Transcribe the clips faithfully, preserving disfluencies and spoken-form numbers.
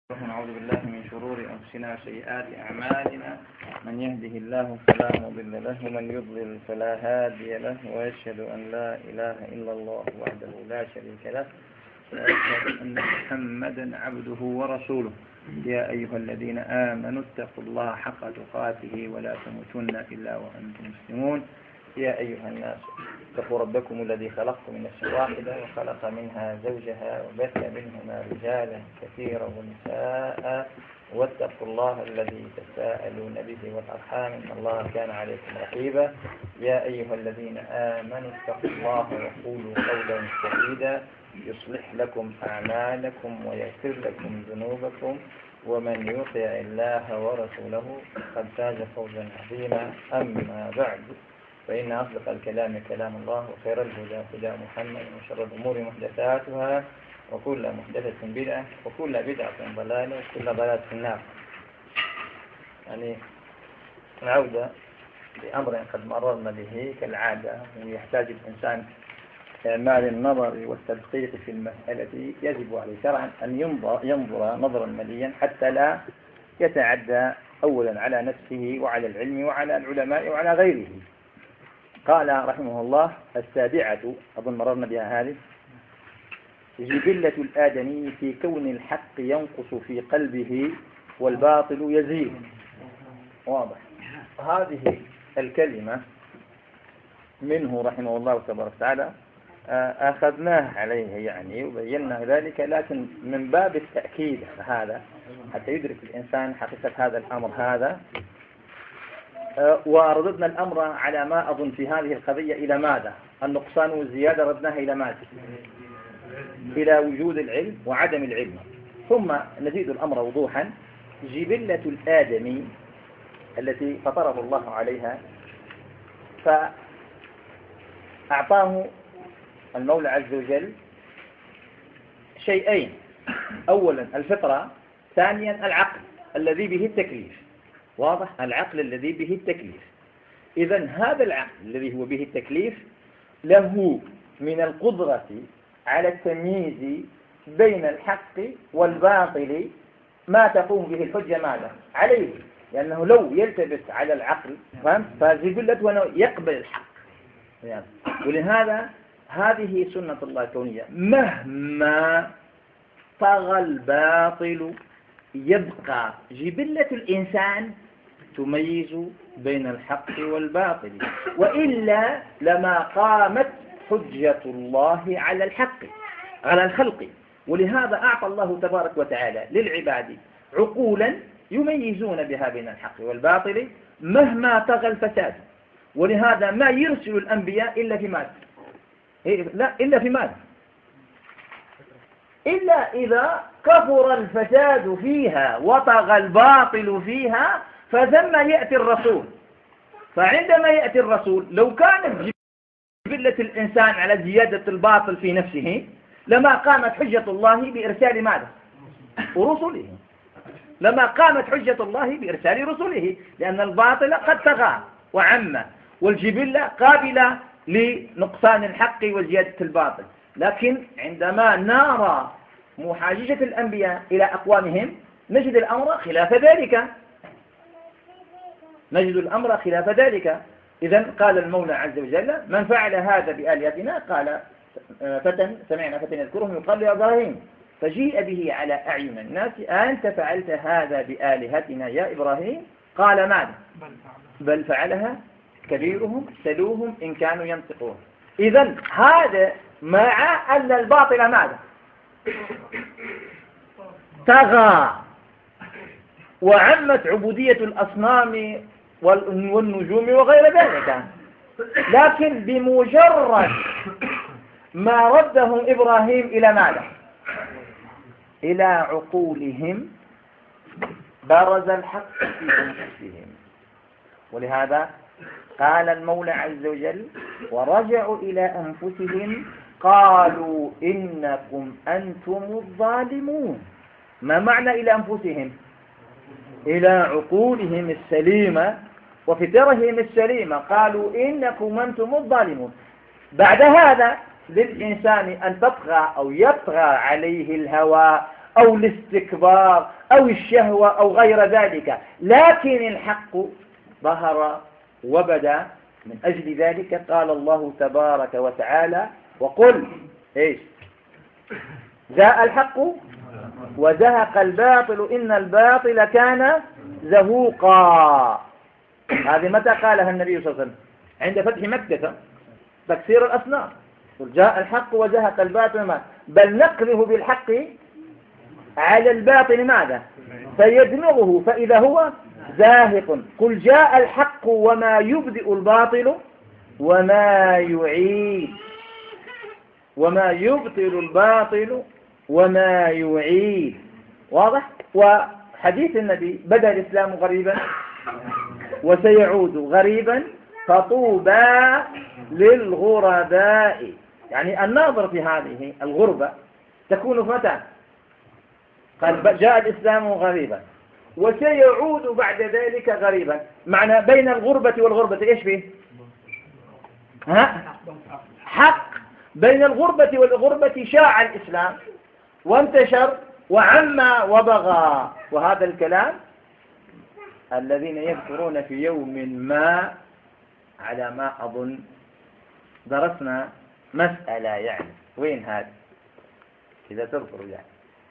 ونعوذ بالله من شرور أنفسنا وسيئات أعمالنا. من يهده الله فلا مضل له ومن يضلل فلا هادي له، وأشهد أن لا إله إلا الله وحده لا شريك له، وأشهد أن محمدا عبده ورسوله. يا أيها الذين آمنوا اتقوا الله حق تقاته ولا تموتن إلا وأنتم مسلمون. يا أيها الناس اتقوا ربكم الذي خلقكم من نفس واحدة وخلق منها زوجها وبث منهما رجالا كثيرا ونساء، واتقوا الله الذي تساءلون به والأرحام إن الله كان عليكم رقيبا. يا أيها الذين آمنوا اتقوا الله وقولوا قولا سديدا يصلح لكم أعمالكم ويغفر لكم ذنوبكم، ومن يطع الله ورسوله قد فاز فوزا عظيما. أما بعد، فإن أصدق الكلام كلام الله، وخير الهدى هدى محمد، وشر الأمور محدثاتها، وكل محدثة بدعة، وكل بدعة ضلالة، وكل ضلالة في النار. يعني نعود لأمر قد مررنا به كالعادة، ويحتاج الإنسان إعمال النظر والتدقيق في المسألة. يجب عليه شرعا أن ينظر, ينظر نظرا مليا حتى لا يتعدى أولا على نفسه وعلى العلم وعلى العلماء وعلى غيره. قال رحمه الله: السابعة، أظن مررنا بها هذه، جبلة الآدمي في كون الحق ينقص في قلبه والباطل يزيد. واضح. هذه الكلمة منه رحمه الله تبارك وتعالى أخذناه عليه يعني وبينا ذلك، لكن من باب التأكيد هذا حتى يدرك الإنسان حقيقة هذا الأمر هذا. ورددنا الأمر على ما أظن في هذه القضية إلى ماذا؟ النقصان والزيادة ردناها إلى ماذا؟ إلى وجود العلم وعدم العلم. ثم نزيد الأمر وضوحا: جبلة الآدمي التي فطره الله عليها، فأعطاه المولى عز وجل شيئين: أولا الفطرة، ثانيا العقل الذي به التكليف. واضح؟ العقل الذي به التكليف. إذن هذا العقل الذي هو به التكليف له من القدرة على التمييز بين الحق والباطل ما تقوم به الحجة ماذا؟ عليه، لأنه لو يلتبس على العقل فجبلته أنه يقبل الحق يعني. ولهذا هذه سنة الله الكونية، مهما طغى الباطل يبقى جبلة الإنسان تميز بين الحق والباطل، وإلا لما قامت حجة الله على الحق على الخلق. ولهذا أعطى الله تبارك وتعالى للعباد عقولا يميزون بها بين الحق والباطل مهما طغى الفساد. ولهذا ما يرسل الأنبياء إلا في ماذا؟ لا إلا في ماذا؟ إلا إذا كثر الفساد فيها وطغى الباطل فيها، فثم يأتي الرسول. فعندما يأتي الرسول لو كانت جبلة الإنسان على زيادة الباطل في نفسه لما قامت حجة الله بإرسال ماذا؟ ورسله. لما قامت حجة الله بإرسال رسله، لأن الباطل قد طغى وعم، والجبلة قابلة لنقصان الحق وزيادة الباطل. لكن عندما نرى محاججة الأنبياء إلى أقوامهم نجد الأمر خلاف ذلك نجد الأمر خلاف ذلك. إذن قال المولى عز وجل: من فعل هذا بآلهتنا، قال فتى سمعنا فتى يذكرهم يقال يا إبراهيم، فجيء به على أعين الناس: أنت فعلت هذا بآلهتنا يا إبراهيم؟ قال ماذا؟ بل فعلها كبيرهم سلوهم إن كانوا ينطقون. إذن هذا مع أن الباطل ماذا؟ طغى وعمت عبودية الأصنام والنجوم وغير ذلك، لكن بمجرد ما ردهم إبراهيم إلى ماذا؟ إلى عقولهم برز الحق في أنفسهم. ولهذا قال المولى عز وجل: ورجعوا إلى أنفسهم قالوا إنكم أنتم الظالمون. ما معنى إلى أنفسهم؟ إلى عقولهم السليمة وفطرهم السليمة، قالوا إنكم أنتم الظالمون. بعد هذا للإنسان أن تطغى أو يطغى عليه الهوى أو الاستكبار أو الشهوة أو غير ذلك، لكن الحق ظهر وبدا. من أجل ذلك قال الله تبارك وتعالى: وقل إيش؟ جاء الحق وزهق الباطل إن الباطل كان زهوقا. هذه متى قالها النبي صلى الله عليه وسلم؟ عند فتح مكة، تكسير الأصنام. قل جاء الحق وزهق الباطل ما بل نقذف بالحق على الباطل ماذا؟ فيدمغه فإذا هو زاهق. قل جاء الحق وما يبدئ الباطل وما يعيد، وما يبطل الباطل وما يعيد. واضح؟ وحديث النبي: بدأ الإسلام غريبا وسيعود غريبا فطوبى للغرباء. يعني الناظر في هذه الغربة تكون متى؟ قال جاء الإسلام غريبا وسيعود بعد ذلك غريبا. معنى بين الغربة والغربة إيش فيه؟ ها؟ حق. بين الغربة والغربة شاع الإسلام وانتشر وعم وبغى. وهذا الكلام الذين يذكرون في يوم ما، على ما أظن درسنا مسألة، يعني وين هذا إذا تذكروا، يعني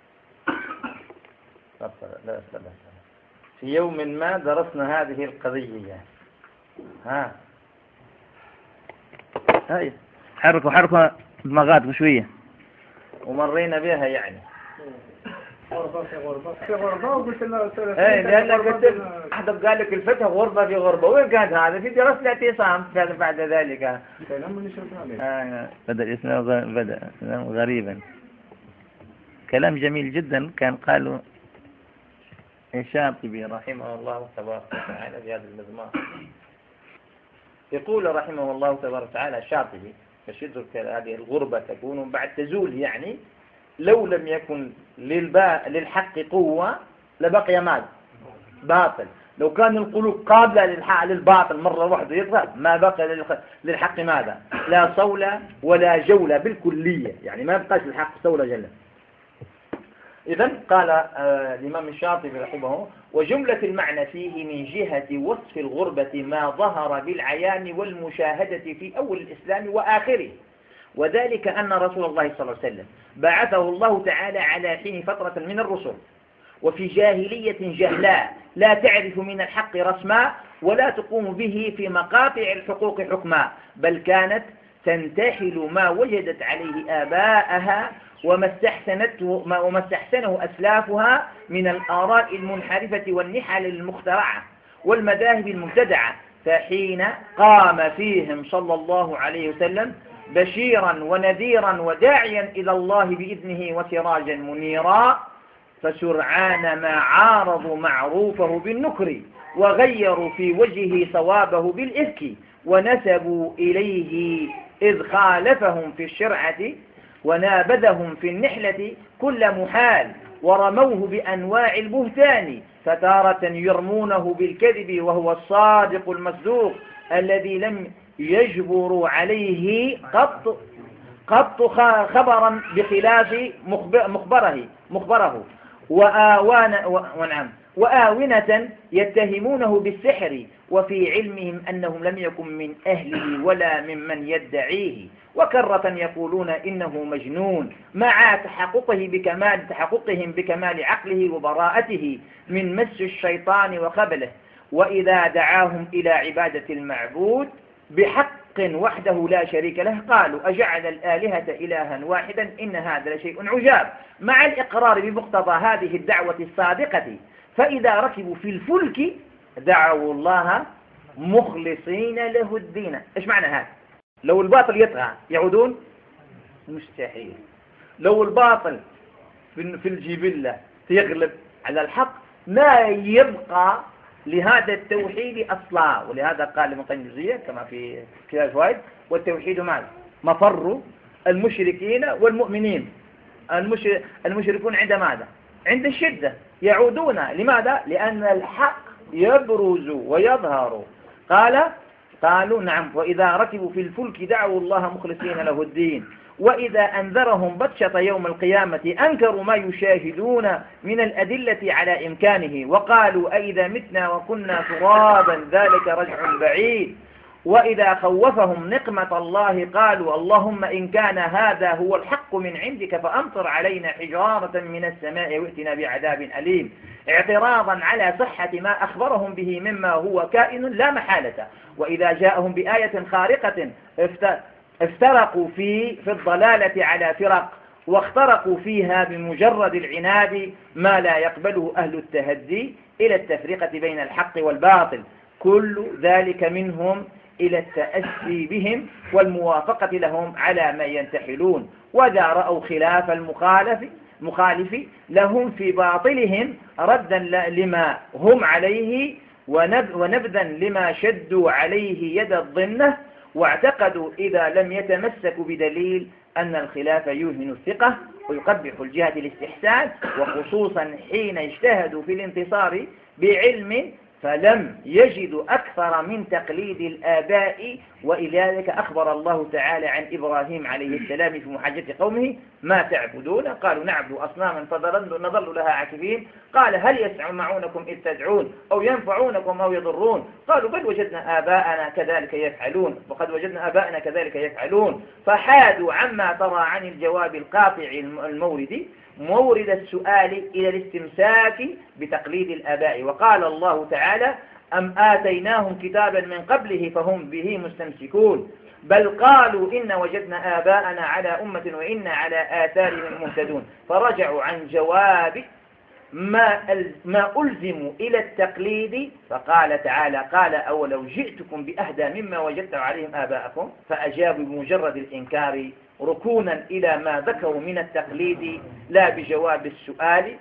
لا لا في يوم ما درسنا هذه القضية، يعني ها هاي حركوا حركوا دماغاتكم شوية ومرينا بها، يعني غربة في غربة في غربة وقلت له ايه لأنك قلت أحد قال لك الفتح غربة في غربة. وين كانت هذا؟ في دراسة الاعتصام بعد ذلك. كلام من شرطان آه بدأ الإسلام بدأ الإسلام غريبا. كلام جميل جدا كان قاله الشاطبي رحمه الله تبارك وتعالى في هذا المزمار. يقول رحمه الله تبارك وتعالى الشاطبي: فشدر هذه الغربة تكون بعد تزول، يعني لو لم يكن للباء للحق قوة لبقي ماذا؟ باطل. لو كان القلوب قابلة للباطل مرة واحدة يطلع ما بقى للحق ماذا؟ لا صولة ولا جولة بالكلية، يعني ما بقاش الحق صولة جلة. إذن قال آه الإمام الشاطبي رحمه: وجملة المعنى فيه من جهة وصف الغربة ما ظهر بالعيان والمشاهدة في أول الإسلام وآخره، وذلك أن رسول الله صلى الله عليه وسلم بعثه الله تعالى على حين فترة من الرسل وفي جاهلية جهلاء لا تعرف من الحق رسما ولا تقوم به في مقاطع الحقوق حكما، بل كانت تنتحل ما وجدت عليه آباءها وما استحسنته وما استحسنه أسلافها من الآراء المنحرفة والنحل المخترعة والمذاهب المبتدعة. فحين قام فيهم صلى الله عليه وسلم بشيرا ونذيرا وداعيا إلى الله بإذنه وسراجا منيرا، فسرعان ما عارضوا معروفه بالنكر وغيروا في وجهه صوابه بالإفك، ونسبوا إليه إذ خالفهم في الشرعة ونابذهم في النحلة كل محال، ورموه بأنواع البهتان، فتارة يرمونه بالكذب وهو الصادق المصدوق الذي لم يجبروا عليه قط قط خبرا بخلاف مخبره مخبره وآوان ونعم وآونة يتهمونه بالسحر، وفي علمهم أنهم لم يكن من أهله ولا ممن يدعيه، وكرة يقولون إنه مجنون مع تحققه بكمال تحققهم بكمال عقله وبراءته من مس الشيطان وخبله. وإذا دعاهم إلى عبادة المعبود بحق وحده لا شريك له قالوا أجعل الآلهة إلها واحدا إن هذا لشيء عجاب، مع الإقرار بمقتضى هذه الدعوة الصادقة. فإذا ركبوا في الفلك دعوا الله مخلصين له الدين. إيش معنى هذا؟ لو الباطل يطغى يعودون؟ مستحيل. لو الباطل في الجبلة يغلب على الحق ما يبقى لهذا التوحيد أصلا. ولهذا قال ابن القيم الجوزية كما في كتاب الفوائد: والتوحيد ماذا؟ مفر المشركين والمؤمنين. المشركون عند ماذا؟ عند الشدة يعودون. لماذا؟ لأن الحق يبرز ويظهر. قال قالوا نعم وإذا ركبوا في الفلك دعوا الله مخلصين له الدين. وإذا أنذرهم بطشة يوم القيامة أنكروا ما يشاهدون من الأدلة على إمكانه وقالوا أئذا متنا وكنا ترابا ذلك رجع بعيد. وإذا خوفهم نقمة الله قالوا اللهم إن كان هذا هو الحق من عندك فأمطر علينا حجارة من السماء وائتنا بعذاب أليم، اعتراضا على صحة ما أخبرهم به مما هو كائن لا محالة. وإذا جاءهم بآية خارقة افترقوا في في الضلالة على فرق واخترقوا فيها بمجرد العناد ما لا يقبله أهل التهدي إلى التفرقة بين الحق والباطل، كل ذلك منهم إلى التأسي بهم والموافقة لهم على ما ينتحلون. وإذا رأوا خلاف المخالف مخالف لهم في باطلهم ردا لما هم عليه ونبذا لما شدوا عليه يد الظنة، واعتقدوا إذا لم يتمسكوا بدليل أن الخلاف يوهن الثقة ويقبح الجهة الاستحسان، وخصوصا حين اجتهدوا في الانتصار بعلم فلم يجدوا أكثر من تقليد الآباء. وإلى ذلك أخبر الله تعالى عن إبراهيم عليه السلام في محاجة قومه ما تعبدون؟ قالوا نعبد أصناما فنظل لها عاكفين. قال هل يسمعونكم إذ تدعون أو ينفعونكم أو يضرون؟ قالوا بل وجدنا آباءنا كذلك يفعلون وقد وجدنا آباءنا كذلك يفعلون. فحادوا عما ترى عن الجواب القاطع المورد مورد السؤال إلى الاستمساك بتقليد الآباء. وقال الله تعالى أم آتيناهم كتابا من قبله فهم به مستمسكون، بل قالوا إن وجدنا آباءنا على أمة وإنا على آثارهم مهتدون. فرجعوا عن جواب ما ما ألزموا إلى التقليد. فقال تعالى قال أولو جئتكم بأهدى مما وجدت عليهم آباءكم، فأجابوا بمجرد الإنكار ركونا إلى ما ذكروا من التقليد لا بجواب السؤال.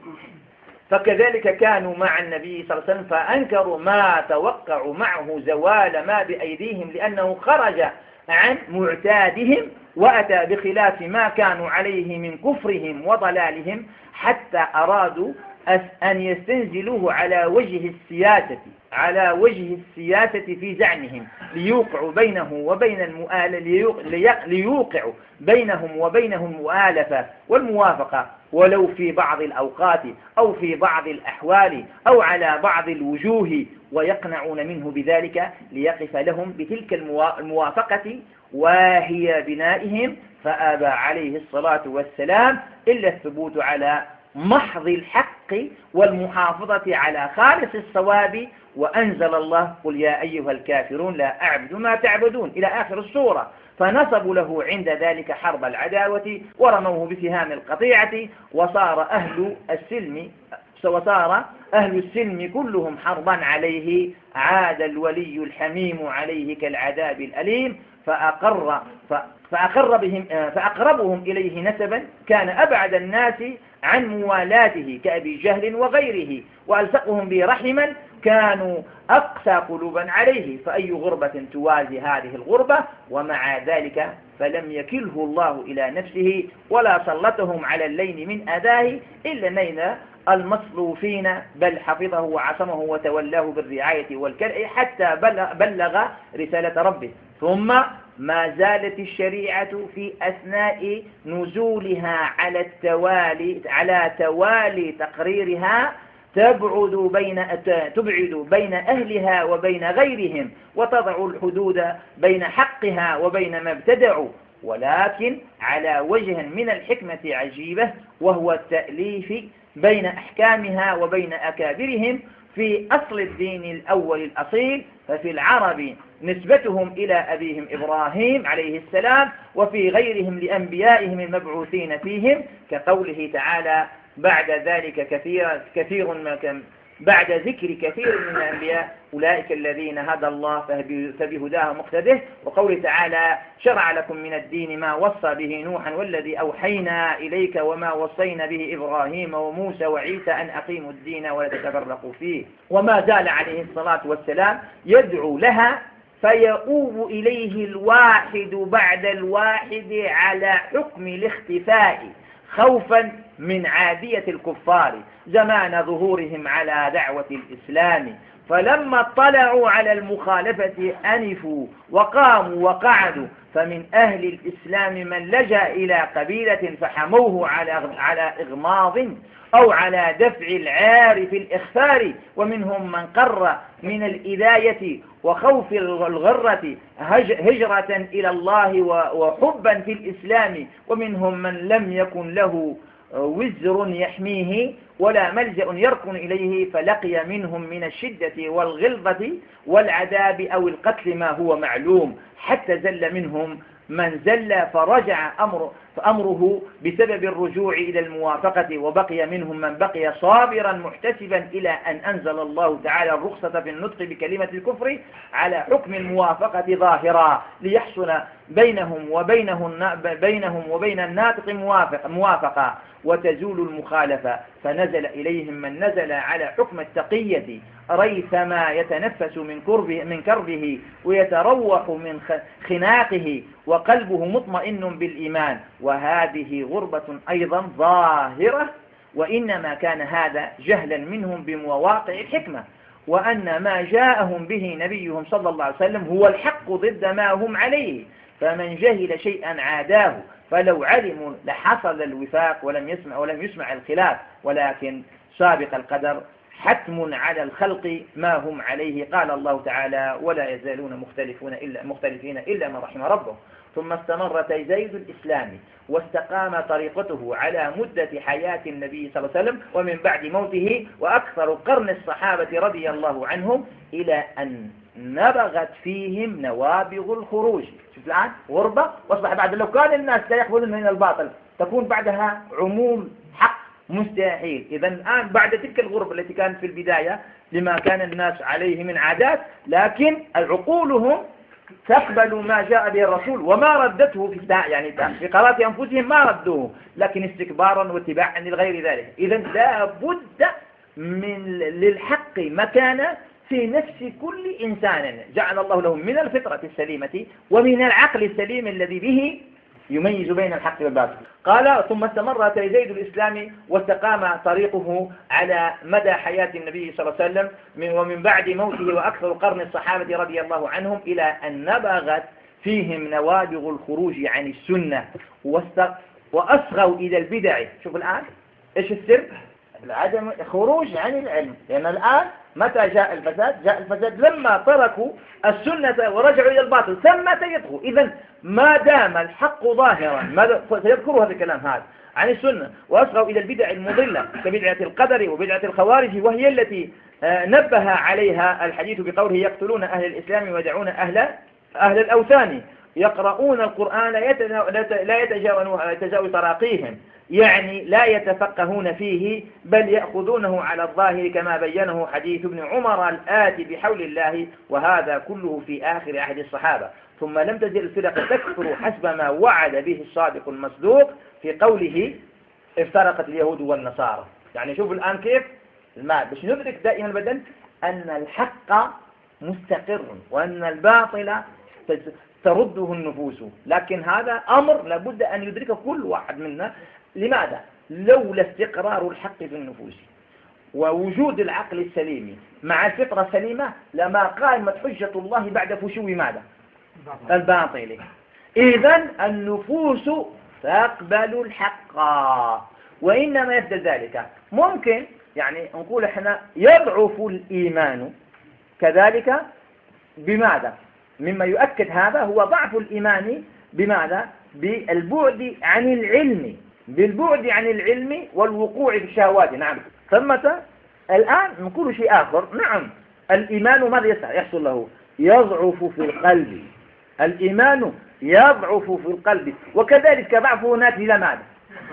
فكذلك كانوا مع النبي صلى الله عليه وسلم فأنكروا ما توقعوا معه زوال ما بأيديهم لأنه خرج عن معتادهم وأتى بخلاف ما كانوا عليه من كفرهم وضلالهم، حتى أرادوا أن يستنزلوه على وجه السياسة على وجه السياسة في زعمهم ليوقعوا بينه وبين المؤالفة ليوقعوا بينهم وبينه المؤالفة والموافقة ولو في بعض الأوقات أو في بعض الأحوال أو على بعض الوجوه، ويقنعون منه بذلك ليقف لهم بتلك الموافقة وهي بنائهم. فأبى عليه الصلاة والسلام إلا الثبوت على محض الحق والمحافظة على خالص الصواب. وأنزل الله قل يا أيها الكافرون لا أعبد ما تعبدون إلى آخر السورة. فنصبوا له عند ذلك حرب العداوة ورموه بسهام القطيعة، وصار أهل السلم وصار أهل السلم كلهم حربا عليه، عاد الولي الحميم عليه كالعذاب الأليم. فأقر فأقر بهم فأقربهم إليه نسبا كان أبعد الناس عن موالاته كأبي جهل وغيره، وألصقهم به رحما كانوا أقسى قلوبا عليه. فأي غربة توازي هذه الغربة؟ ومع ذلك فلم يكله الله إلى نفسه ولا سلطهم على اللين من أداه إلا نيل المصلوفين، بل حفظه وعصمه وتولاه بالرعاية والكرع حتى بلغ رسالة ربه. ثم ما زالت الشريعة في أثناء نزولها على التوالي على توالي تقريرها تبعد بين تبعد بين أهلها وبين غيرهم، وتضع الحدود بين حقها وبين ما ابتدعوا، ولكن على وجه من الحكمة عجيبة، وهو التأليف بين أحكامها وبين أكابرهم في أصل الدين الأول الأصيل. ففي العرب نسبتهم إلى أبيهم إبراهيم عليه السلام، وفي غيرهم لأنبيائهم المبعوثين فيهم، كقوله تعالى بعد ذلك كثير كثير ما كان بعد ذكر كثير من الأنبياء أولئك الذين هدى الله فبهداه مقتده. وقوله تعالى شرع لكم من الدين ما وصى به نوحا والذي أوحينا إليك وما وصينا به إبراهيم وموسى وعيسى أن أقيموا الدين ولا تتفرقوا فيه. وما زال عليه الصلاة والسلام يدعو لها، فيؤوب إليه الواحد بعد الواحد على حكم الاختفاء خوفا من عادية الكفار زمان ظهورهم على دعوة الإسلام، فلما اطلعوا على المخالفة أنفوا وقاموا وقعدوا، فمن أهل الإسلام من لجأ إلى قبيلة فحموه على على إغماض أو على دفع العار في الإخفار، ومنهم من قر من الإذاية وخوف الغرة هجرة إلى الله وحبا في الإسلام، ومنهم من لم يكن له وزر يحميه ولا ملجأ يركن إليه، فلقي منهم من الشدة والغلظة والعذاب أو القتل ما هو معلوم، حتى زل منهم من زل فرجع أمر فأمره بسبب الرجوع إلى الموافقة، وبقي منهم من بقي صابرا محتسبا إلى أن أنزل الله تعالى الرخصة في النطق بكلمة الكفر على حكم الموافقة ظاهرا، ليحصل بينهم وبينه بينهم وبين الناطق موافق موافقة وتزول المخالفة، فنزل إليهم من نزل على حكم التقية ريثما يتنفس من كربه, من كربه ويتروح من خناقه وقلبه مطمئن بالإيمان، وهذه غربة أيضا ظاهرة، وإنما كان هذا جهلا منهم بمواقع الحكمة، وأن ما جاءهم به نبيهم صلى الله عليه وسلم هو الحق ضد ما هم عليه، فمن جهل شيئا عاداه، فلو علموا لحصل الوفاق ولم يسمع ولم يسمع الخلاف، ولكن سابق القدر حتم على الخلق ما هم عليه. قال الله تعالى: ولا يزالون مختلفون إلا مختلفين إلا ما رحم ربه. ثم استمر زيد الإسلام واستقام طريقته على مدة حياة النبي صلى الله عليه وسلم ومن بعد موته وأكثر قرن الصحابة رضي الله عنهم، إلى أن نبغت فيهم نوابغ الخروج. شوف الآن غربة، واصبح بعد لو كان الناس لا يقبلون من الباطل تكون بعدها عموم حق مستحيل. إذا الآن بعد تلك الغربة التي كانت في البداية لما كان الناس عليه من عادات، لكن عقولهم تقبل ما جاء به الرسول وما ردته في يعني في قرارات أنفسهم ما ردوه، لكن استكبارا واتباعا لغير ذلك. إذا لا بد من للحق مكانة في نفس كل إنسان جعل الله له من الفطرة السليمة ومن العقل السليم الذي به يميز بين الحق والباطل. قال: ثم استمر زيد الإسلام واستقام طريقه على مدى حياة النبي صلى الله عليه وسلم ومن بعد موته وأكثر قرن الصحابة رضي الله عنهم، إلى أن نبغت فيهم نوابغ الخروج عن السنة وأصغوا إلى البدع. شوف الآن إيش السر؟ عدم خروج عن العلم، لأن الآن متى جاء الفساد؟ جاء الفساد لما تركوا السنة ورجعوا إلى الباطل، ثم سيطغوا. إذن ما دام الحق ظاهرا سيذكروا هذا الكلام هذا عن السنة وأصغوا إلى البدع المضلة كبدعة القدر وبدعة الخوارج، وهي التي نبه عليها الحديث بقوله: يقتلون أهل الإسلام ويدعون أهل أهل الأوثان، يقرؤون القرآن لا يتجاوز تراقيهم، يعني لا يتفقهون فيه بل يأخذونه على الظاهر كما بينه حديث ابن عمر الآتي بحول الله، وهذا كله في آخر عهد الصحابة. ثم لم تزل الفرق تكثر حسب ما وعد به الصادق المصدوق في قوله: افترقت اليهود والنصارى. يعني شوف الآن كيف الماء باش ندرك دائما البدن أن الحق مستقر وأن الباطل ترده النفوس، لكن هذا أمر لابد أن يدركه كل واحد منا. لماذا؟ لولا استقرار الحق في النفوس ووجود العقل السليم مع الفطرة السليمة لما قامت حجة الله بعد فشو ماذا؟ الباطل. إذن النفوس تقبل الحق، وإنما يفضل ذلك. ممكن يعني نقول احنا يضعف الإيمان كذلك. بماذا؟ مما يؤكد هذا هو ضعف الإيمان بماذا؟ بالبعد عن العلم، بالبعد عن العلم والوقوع في الشهوات. نعم، ثمة الآن نقول شيء آخر. نعم، الإيمان ماذا يحصل له؟ يضعف في القلب. الإيمان يضعف في القلب، وكذلك ضعفه ناتج إلى ماذا؟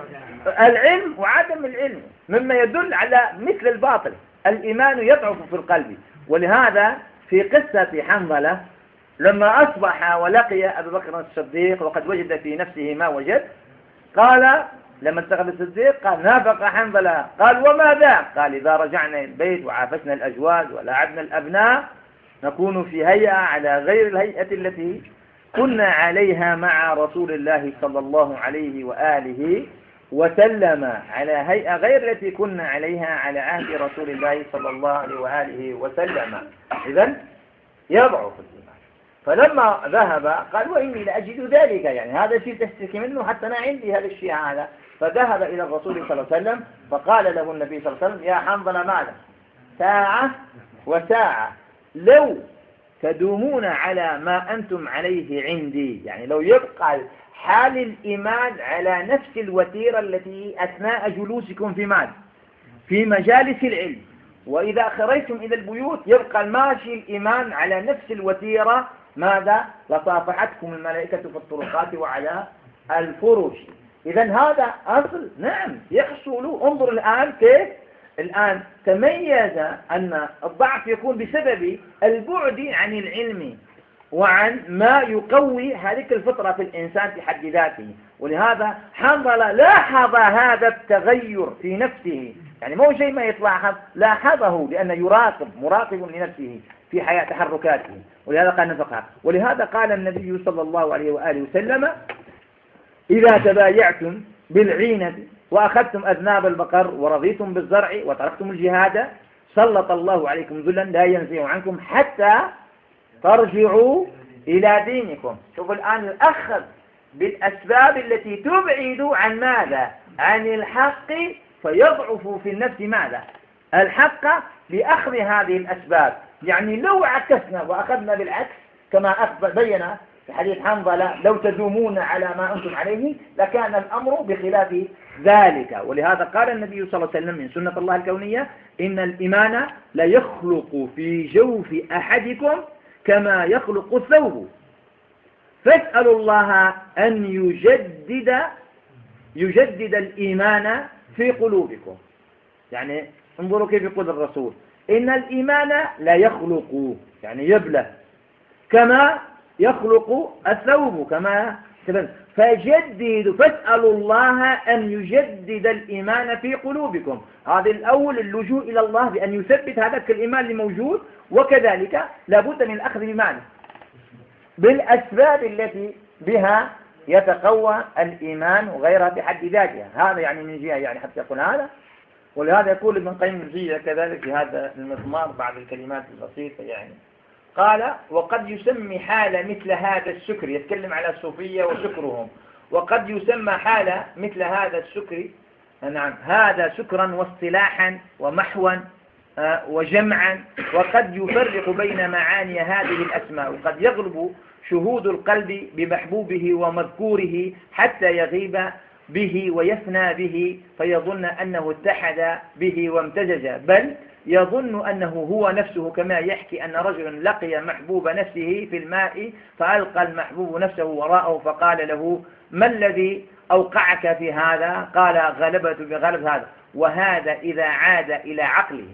العلم وعدم العلم، مما يدل على مثل الباطل. الإيمان يضعف في القلب. ولهذا في قصة حنظلة لما أصبح ولقي أبو بكر الصديق وقد وجد في نفسه ما وجد، قال لما استغل الصديق قال: نافق حنظلة. قال: وماذا؟ قال: إذا رجعنا البيت وعافسنا الأزواج ولعبنا الأبناء نكون في هيئة على غير الهيئة التي كنا عليها مع رسول الله صلى الله عليه وآله وسلم على هيئة غير التي كنا عليها على عهد رسول الله صلى الله عليه وآله وسلم. إذن يضعف الإيمان. فلما ذهب قال وإني لأجد ذلك، يعني هذا شيء تشتكي منه حتى أنا عندي هذا الشيء هذا. فذهب إلى الرسول صلى الله عليه وسلم فقال له النبي صلى الله عليه وسلم يا حنظلة ماذا؟ ساعة وساعة لو تدومون على ما أنتم عليه عندي، يعني لو يبقى حال الإيمان على نفس الوتيرة التي أثناء جلوسكم في ماذا؟ في مجالس العلم، وإذا خرجتم إلى البيوت يبقى الماشي الإيمان على نفس الوتيرة ماذا؟ لصافحتكم الملائكة في الطرقات وعلى الفرش. إذا هذا أصل نعم يحصل. انظر الآن كيف الآن تميز أن الضعف يكون بسبب البعد عن العلم وعن ما يقوي هذه الفطرة في الإنسان في حد ذاته. ولهذا حنظلة لاحظ هذا التغير في نفسه، يعني مو شيء ما يتلاحظ، لاحظه لأنه يراقب مراقب لنفسه في حياة تحركاته، ولهذا قال نفقها. ولهذا قال النبي صلى الله عليه وآله وسلم إذا تبايعتم بالعينة وأخذتم أذناب البقر ورضيتم بالزرع وتركتم الجهاد سلط الله عليكم ذلا لا ينزع عنكم حتى ترجعوا إلى دينكم. شوفوا الآن الأخذ بالأسباب التي تبعد عن ماذا؟ عن الحق، فيضعف في النفس ماذا؟ الحق بأخذ هذه الأسباب. يعني لو عكسنا وأخذنا بالعكس كما بين في حديث حنظلة لو تدومون على ما أنتم عليه لكان الأمر بخلاف ذلك. ولهذا قال النبي صلى الله عليه وسلم من سنة الله الكونية إن الإيمان لا يخلق في جوف أحدكم كما يخلق الثوب فاسألوا الله أن يجدد يجدد الإيمان في قلوبكم. يعني انظروا كيف يقول الرسول إن الإيمان لا يخلق يعني يبلى كما يخلق الثوب كما فجددوا فاسألوا الله أن يجدد الإيمان في قلوبكم. هذا الأول اللجوء إلى الله بأن يثبت هذا الإيمان الموجود، وكذلك لابد من الأخذ بمعنى بالأسباب التي بها يتقوى الإيمان وغيرها بحد ذاتها. هذا يعني من جهة يعني حتى يقول هذا. ولهذا يقول ابن القيم الجوزية كذلك في هذا المضمار بعض الكلمات البسيطة يعني قال وقد يسمي حال مثل هذا السكر، يتكلم على الصوفية وسكرهم، وقد يسمى حال مثل هذا السكر نعم هذا سكرا واصطلاحا ومحوا وجمعا، وقد يفرق بين معاني هذه الأسماء، وقد يغلب شهود القلب بمحبوبه ومذكوره حتى يغيب به ويفنى به فيظن أنه اتحد به وامتزج، بل يظن أنه هو نفسه، كما يحكي أن رجلا لقي محبوب نفسه في الماء فألقى المحبوب نفسه وراءه فقال له ما الذي أوقعك في هذا؟ قال غلبت بغلب هذا. وهذا إذا عاد إلى عقله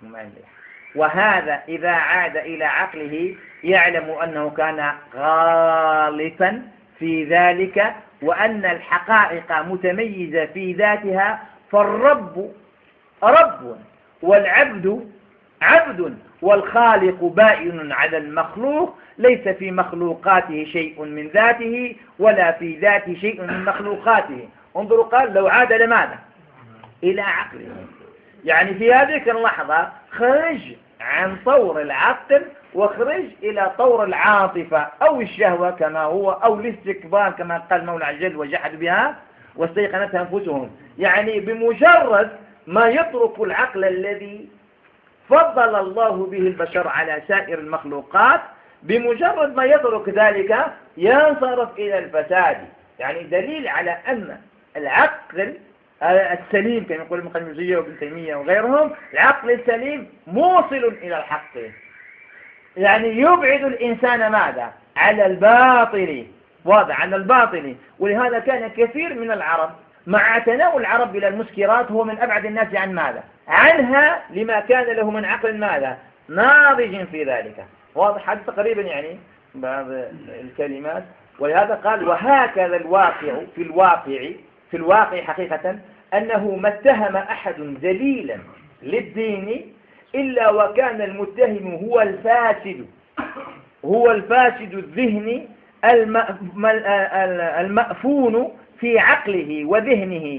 وهذا إذا عاد إلى عقله يعلم أنه كان غالطا في ذلك، وأن الحقائق متميزة في ذاتها، فالرب رب والعبد عبد والخالق بائن على المخلوق، ليس في مخلوقاته شيء من ذاته ولا في ذاته شيء من مخلوقاته. انظروا قال لو عاد لماذا؟ إلى عقله، يعني في هذه اللحظة خرج عن طور العقل وخرج إلى طور العاطفة أو الشهوة كما هو، أو الاستكبار كما قال مولى عز وجل وجحدوا بها واستيقنتها أنفسهم. يعني بمجرد ما يترك العقل الذي فضل الله به البشر على سائر المخلوقات، بمجرد ما يترك ذلك ينصرف إلى الفساد. يعني دليل على أن العقل السليم كما يقول ابن القيم الجوزية وابن تيمية وغيرهم، العقل السليم موصل إلى الحق، يعني يبعد الإنسان ماذا؟ على الباطل، واضح على الباطل. ولهذا كان كثير من العرب مع تناول العرب إلى المسكرات هو من أبعد الناس عن ماذا؟ عنها، لما كان له من عقل ماذا؟ ناضج في ذلك. واضح هذا تقريبا يعني بعض الكلمات. ولهذا قال وهكذا الواقع في الواقع في الواقع حقيقة أنه ما اتهم أحد ذليلا للدين إلا وكان المتهم هو الفاسد هو الفاسد الذهني المأفون في عقله وذهنه،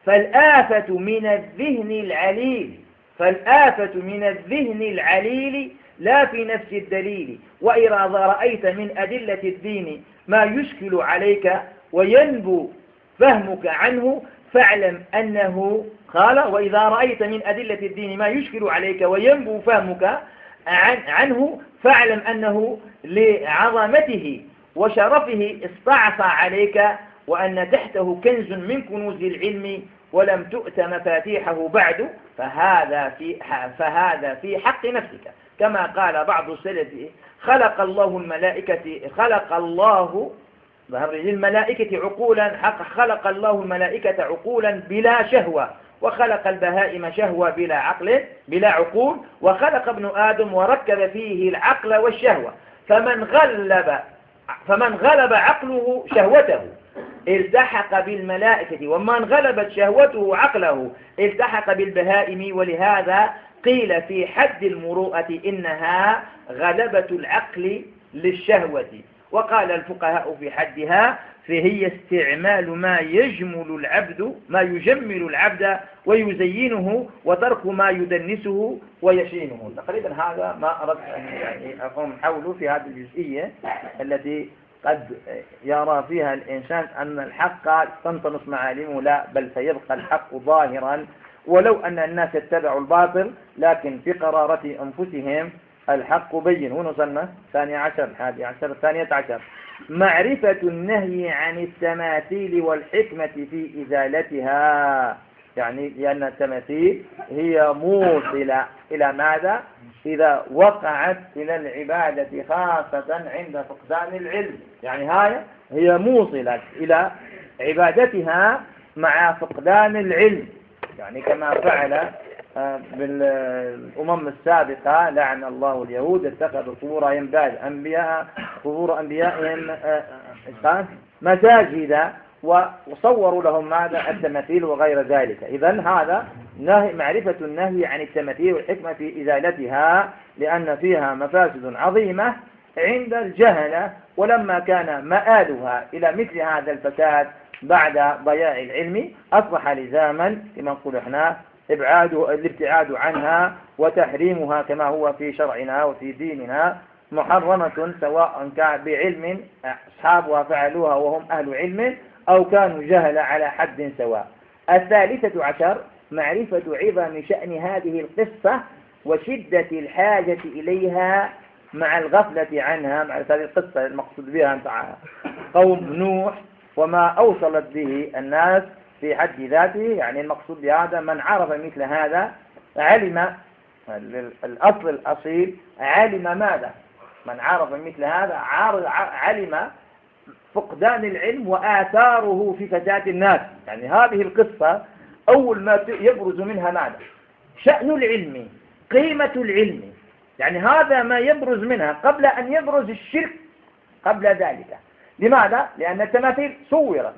فالآفة من الذهن العليل فالآفة من الذهن العليل لا في نفس الدليل. وإذا رأيت من أدلة الدين ما يشكل عليك وينبو فهمك عنه فاعلم أنه قال وإذا رأيت من أدلة الدين ما يشكل عليك وينبو فهمك عنه فاعلم أنه لعظمته وشرفه استعصى عليك وأن تحته كنز من كنوز العلم ولم تؤت مفاتيحه بعد فهذا في فهذا في حق نفسك. كما قال بعض السلف خلق الله الملائكة خلق الله للملائكة عقولا حق خلق الله الملائكة عقولا بلا شهوة وخلق البهائم شهوة بلا عقل بلا عقول وخلق ابن آدم وركب فيه العقل والشهوة فمن غلب فمن غلب عقله شهوته التحق بالملائكة ومن غلبت شهوته عقله التحق بالبهائم. ولهذا قيل في حد المروءة إنها غلبة العقل للشهوة. وقال الفقهاء في حدها فهي استعمال ما يجمل العبد ما يجمل العبد ويزينه وترك ما يدنسه ويشينه. تقريبا هذا ما أردت أن يعني أقوم حوله في هذه الجزئية التي قد يرى فيها الإنسان أن الحق تنطمس معالمه لا بل سيبقى الحق ظاهرا ولو أن الناس اتبعوا الباطل لكن في قرارة أنفسهم الحق بين. ونصلنا ثاني عشر الحادي عشر الثانية عشر معرفة النهي عن التماثيل والحكمة في إزالتها. يعني لأن التماثيل هي موصلة إلى ماذا؟ إذا وقعت إلى العبادة خاصة عند فقدان العلم. يعني هاي هي موصلة إلى عبادتها مع فقدان العلم. يعني كما فعل بالأمم السابقة لعن الله اليهود اتخذوا قبور أنبياء قبور أنبيائهم مساجد وصوروا لهم ماذا التماثيل وغير ذلك. إذن هذا نهي معرفة النهي عن التماثيل والحكمة في إزالتها لأن فيها مفاسد عظيمة عند الجهلة ولما كان مآلها إلى مثل هذا الفساد بعد ضياع العلم أصبح لزاما كما نقول احنا إبعاد الابتعاد عنها وتحريمها كما هو في شرعنا وفي ديننا محرمة سواء كان بعلم أصحابها فعلوها وهم أهل علم أو كانوا جهل على حد سواء. الثالثة عشر معرفة عظم شأن هذه القصة وشدة الحاجة إليها مع الغفلة عنها. مع هذه القصة المقصود بها قوم نوح وما أوصلت به الناس في حد ذاته. يعني المقصود بهذا من عرف مثل هذا علم الأصل الأصيل علم ماذا؟ من عرف مثل هذا علم فقدان العلم وآثاره في فساد الناس. يعني هذه القصة أول ما يبرز منها ماذا؟ شأن العلم قيمة العلم. يعني هذا ما يبرز منها قبل أن يبرز الشرك قبل ذلك. لماذا؟ لأن التماثيل صورت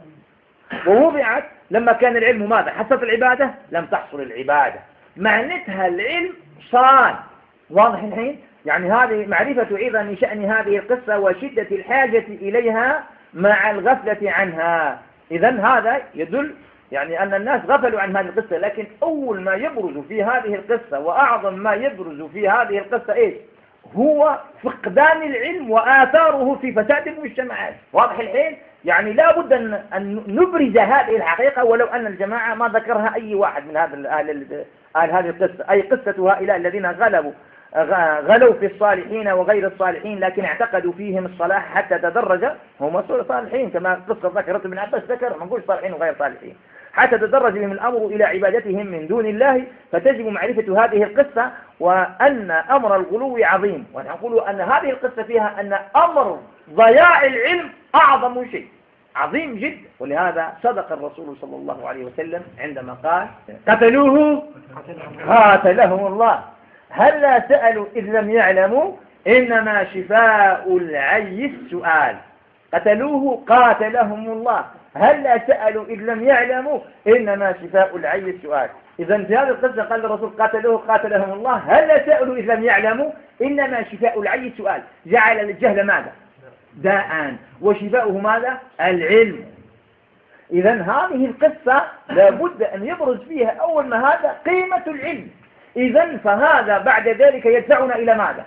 ووضعت لما كان العلم ماذا؟ حصلت العبادة؟ لم تحصل العبادة. معنتها العلم صان. واضح الحين؟ يعني هذه معرفة عظم شأن هذه القصة وشدة الحاجة إليها مع الغفلة عنها. إذن هذا يدل يعني أن الناس غفلوا عن هذه القصة. لكن أول ما يبرز في هذه القصة وأعظم ما يبرز في هذه القصة إيش؟ هو فقدان العلم وآثاره في فساد المجتمعات. واضح الحين؟ يعني لا بد أن نبرز هذه الحقيقة ولو أن الجماعة ما ذكرها أي واحد من هذا الأهل هذه القصة. أي قصة هؤلاء الذين غلبوا غلوا في الصالحين وغير الصالحين لكن اعتقدوا فيهم الصلاح حتى تدرج هم صالحين كما قصة ذكرت ابن عباس ذكر ما نقول صالحين وغير صالحين حتى تدرج بهم الأمر إلى عبادتهم من دون الله. فتجب معرفة هذه القصة وأن أمر الغلو عظيم. ونقول أن هذه القصة فيها أن أمر ضياع العلم أعظم شيء عظيم جدا. ولهذا صدق الرسول صلى الله عليه وسلم عندما قال قتلوه قاتلهم الله هلا سألوا إذ لم يعلموا إنما شفاء العي السؤال. قتلوه قاتلهم الله هلا سألوا إذ لم يعلموا إنما شفاء العي السؤال. إذن في هذه القصة قال الرسول قاتلوه قاتلهم الله هلا سألوا إذ لم يعلموا إنما شفاء العي السؤال. جعل الجهل ماذا؟ داء وشفاؤه ماذا؟ العلم. إذا هذه القصة لابد أن يبرز فيها أول ما هذا قيمة العلم. إذا فهذا بعد ذلك يدفعنا إلى ماذا؟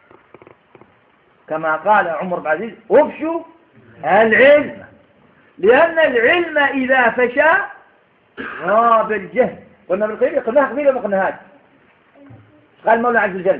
كما قال عمر بن العزيز افشوا العلم، لأن العلم إذا فشى غاب الجهل. قلنا بالقيل قلناها قبيلة ما قلناهاش. قال المولى عز وجل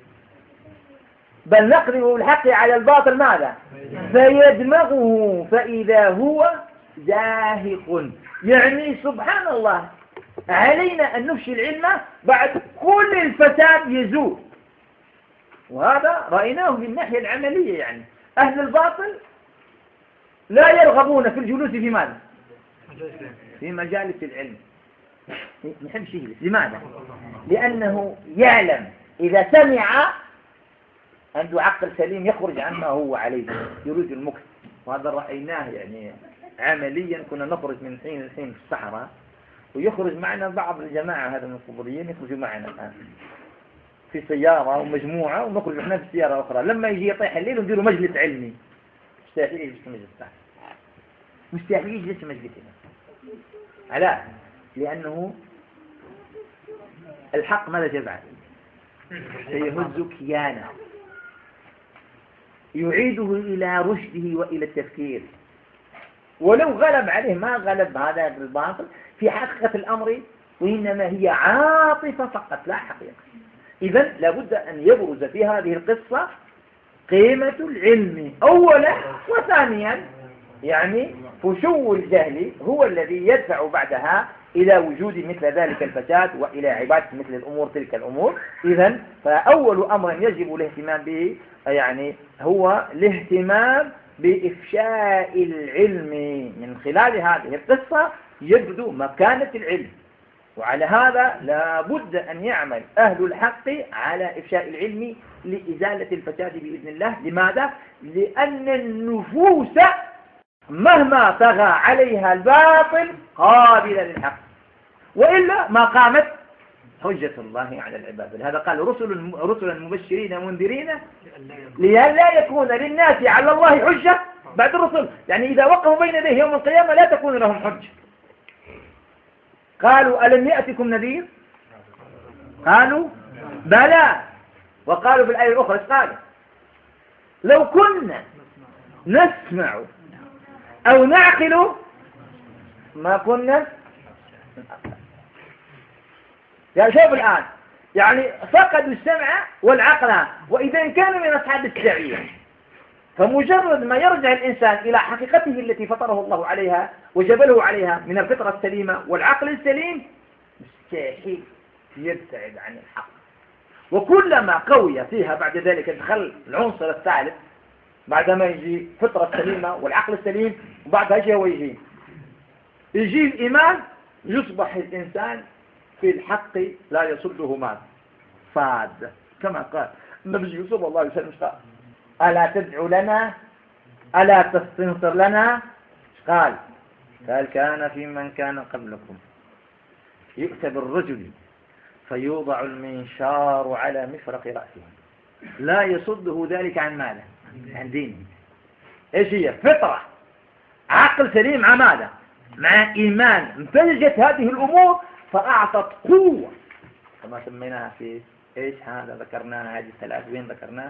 بل نقذف بالحق على الباطل ماذا؟ فيدمغه فإذا هو زاهق. يعني سبحان الله علينا أن نفشي العلم بعد كل الفساد يزول. وهذا رأيناه من الناحية العملية، يعني أهل الباطل لا يرغبون في الجلوس في ماذا؟ في مجالس العلم، نحب شيء. لماذا؟ لأنه يعلم إذا سمع عنده عقل سليم يخرج عما هو عليه، يريد المكت. وهذا رأيناه يعني عمليا. كنا نخرج من حين لحين في الصحراء ويخرج معنا بعض الجماعة هذا من القبوريين يخرجوا معنا الآن في سيارة ومجموعة، ونخرج احنا في سيارة أخرى. لما يجي يطيح الليل ونديروا مجلس علمي، مستحيل يجلس في مجلس تحت، مستحيل يجلس في مجلسنا. علاء لأنه الحق ماذا تفعل؟ سيهز كيانه، يعيده إلى رشده وإلى التفكير. ولو غلب عليه ما غلب هذا بالباطل في حقيقة الأمر، وإنما هي عاطفة فقط لا حقيقة. إذن لابد أن يبرز في هذه القصة قيمة العلم أولا، وثانيا يعني فشو الجهل هو الذي يدفع بعدها إلى وجود مثل ذلك الفساد وإلى عبادة مثل الأمور تلك الأمور. إذن فأول أمر يجب الاهتمام به يعني هو الاهتمام بإفشاء العلم. من خلال هذه القصة يبدو مكانة العلم، وعلى هذا لا بد أن يعمل أهل الحق على إفشاء العلم لإزالة الفساد بإذن الله. لماذا؟ لأن النفوس مهما طغى عليها الباطل قابلة للحق، وإلا ما قامت حجة الله على العباد. هذا قال رسل رسلا مبشرين ومنذرين لئلا يكون للناس على الله حجة بعد الرسل. يعني إذا وقفوا بين يديه يوم القيامة لا تكون لهم حجة. قالوا ألم يأتكم نذير؟ قالوا بلى. وقالوا في الآية الأخرى قالوا لو كنا نسمع أو نعقل ما كنا. يعني شوف الآن يعني فقدوا السمع والعقل، وإذا كانوا من أصحاب السعير فمجرد ما يرجع الإنسان إلى حقيقته التي فطره الله عليها وجبله عليها من الفطرة السليمة والعقل السليم مستحيل يبتعد عن الحق. وكلما قوي فيها بعد ذلك دخل العنصر الثالث بعدما يجي الفطرة السليمة والعقل السليم، وبعدها يجي هو يجي يجي الإيمان، يصبح الإنسان في الحق لا يصده مال فاد. كما قال النبي صلى الله عليه وسلم قال ألا تدعو لنا ألا تستنصر لنا؟ قال قال كان في من كان قبلكم يؤتى بالرجل فيوضع المنشار على مفرق رأسه لا يصده ذلك عن ماله عن دينه. ايش هي؟ فطرة، عقل سليم مع ماذا؟ مع إيمان. امتزجت هذه الأمور فأعطت قوة كما سميناها في ايش هذا ذكرناها هذه الثلاث وين ذكرناها؟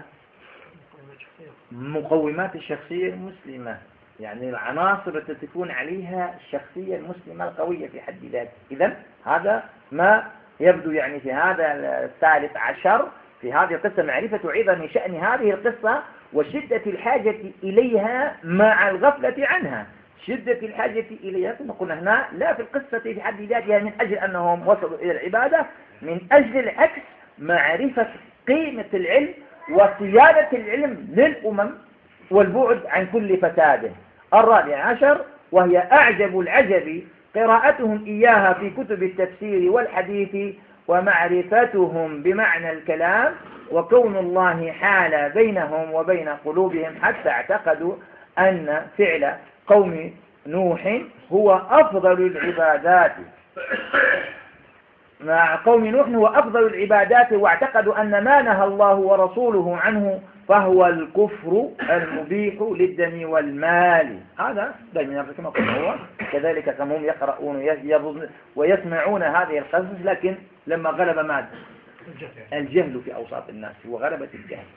مقومات الشخصية المسلمة، يعني العناصر التي تكون عليها الشخصية المسلمة القوية في حد ذاتها. إذن هذا ما يبدو يعني في هذا الثالث عشر في هذه القصة معرفة عظم شأن هذه القصة وشدة الحاجة إليها مع الغفلة عنها. شدة الحاجة إليها كما قلنا هنا لا في القصة في حد ذاتها من أجل أنهم وصلوا إلى العبادة، من أجل العكس معرفة قيمة العلم وصيانة العلم للأمم والبعد عن كل فساده. الرابع عشر وهي أعجب العجب قراءتهم إياها في كتب التفسير والحديث ومعرفتهم بمعنى الكلام وكون الله حال بينهم وبين قلوبهم حتى اعتقدوا أن فعل قوم نوح هو أفضل العبادات مع قوم نوح هو أفضل العبادات، واعتقدوا أن ما نهى الله ورسوله عنه فهو الكفر المبيح للدم والمال. هذا دائما كما قلنا هو كذلك كما هم يقرؤون ويسمعون هذه القصص، لكن لما غلب ماذا؟ الجهل في أوساط الناس وغلبة الجهل.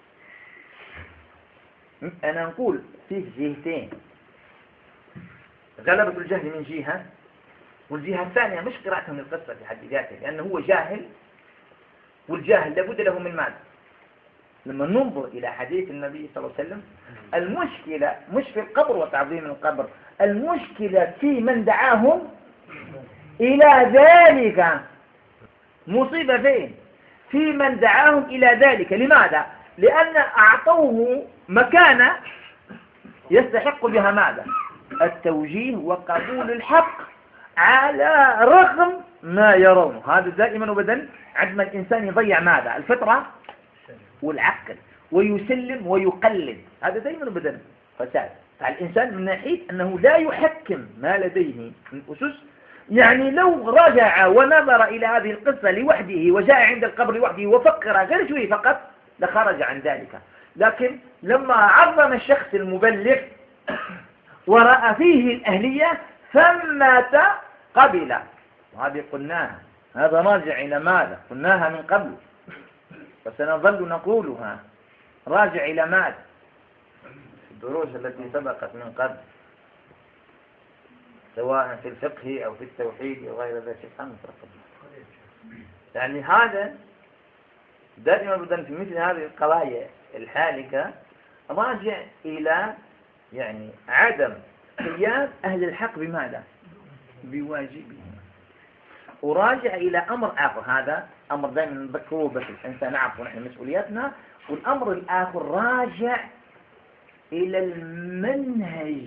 أنا نقول فيه جهتين، غلبة الجهل من جهة، والجهة الثانية مش قراءتهم القصة في حد ذاته، لأنه هو جاهل، والجاهل لابد له من ماذا؟ لما ننظر إلى حديث النبي صلى الله عليه وسلم، المشكلة مش في القبر وتعظيم القبر، المشكلة في من دعاهم إلى ذلك. مصيبة فين؟ في من دعاهم إلى ذلك. لماذا؟ لأن أعطوه مكانة يستحق بها ماذا؟ التوجيه وقبول الحق على رغم ما يرونه. هذا دائما وبدل عندما الإنسان يضيع ماذا؟ الفطرة والعقل ويسلم ويقلد، هذا دائما وبدل فساد. فالإنسان من ناحية أنه لا يحكم ما لديه من أسس، يعني لو رجع ونظر إلى هذه القصة لوحده وجاء عند القبر لوحده وفكر غير شوي فقط لخرج عن ذلك. لكن لما عظم الشخص المبلغ ورأى فيه الأهلية ثمة قبل، وهذه قلناها، هذا راجع إلى ماذا؟ قلناها من قبل وسنظل نقولها، راجع إلى ماذا؟ الدروس التي سبقت من قبل، سواء في الفقه أو في التوحيد أو غير ذلك. يعني هذا دائما بدأ في مثل هذه القضايا الحالكة راجع إلى يعني عدم قيام أهل الحق بماذا؟ بواجبهم. وراجع إلى أمر آخر، هذا أمر دائما نذكره بس الإنسان نعرف ونحن مسؤولياتنا. والأمر الآخر راجع إلى المنهج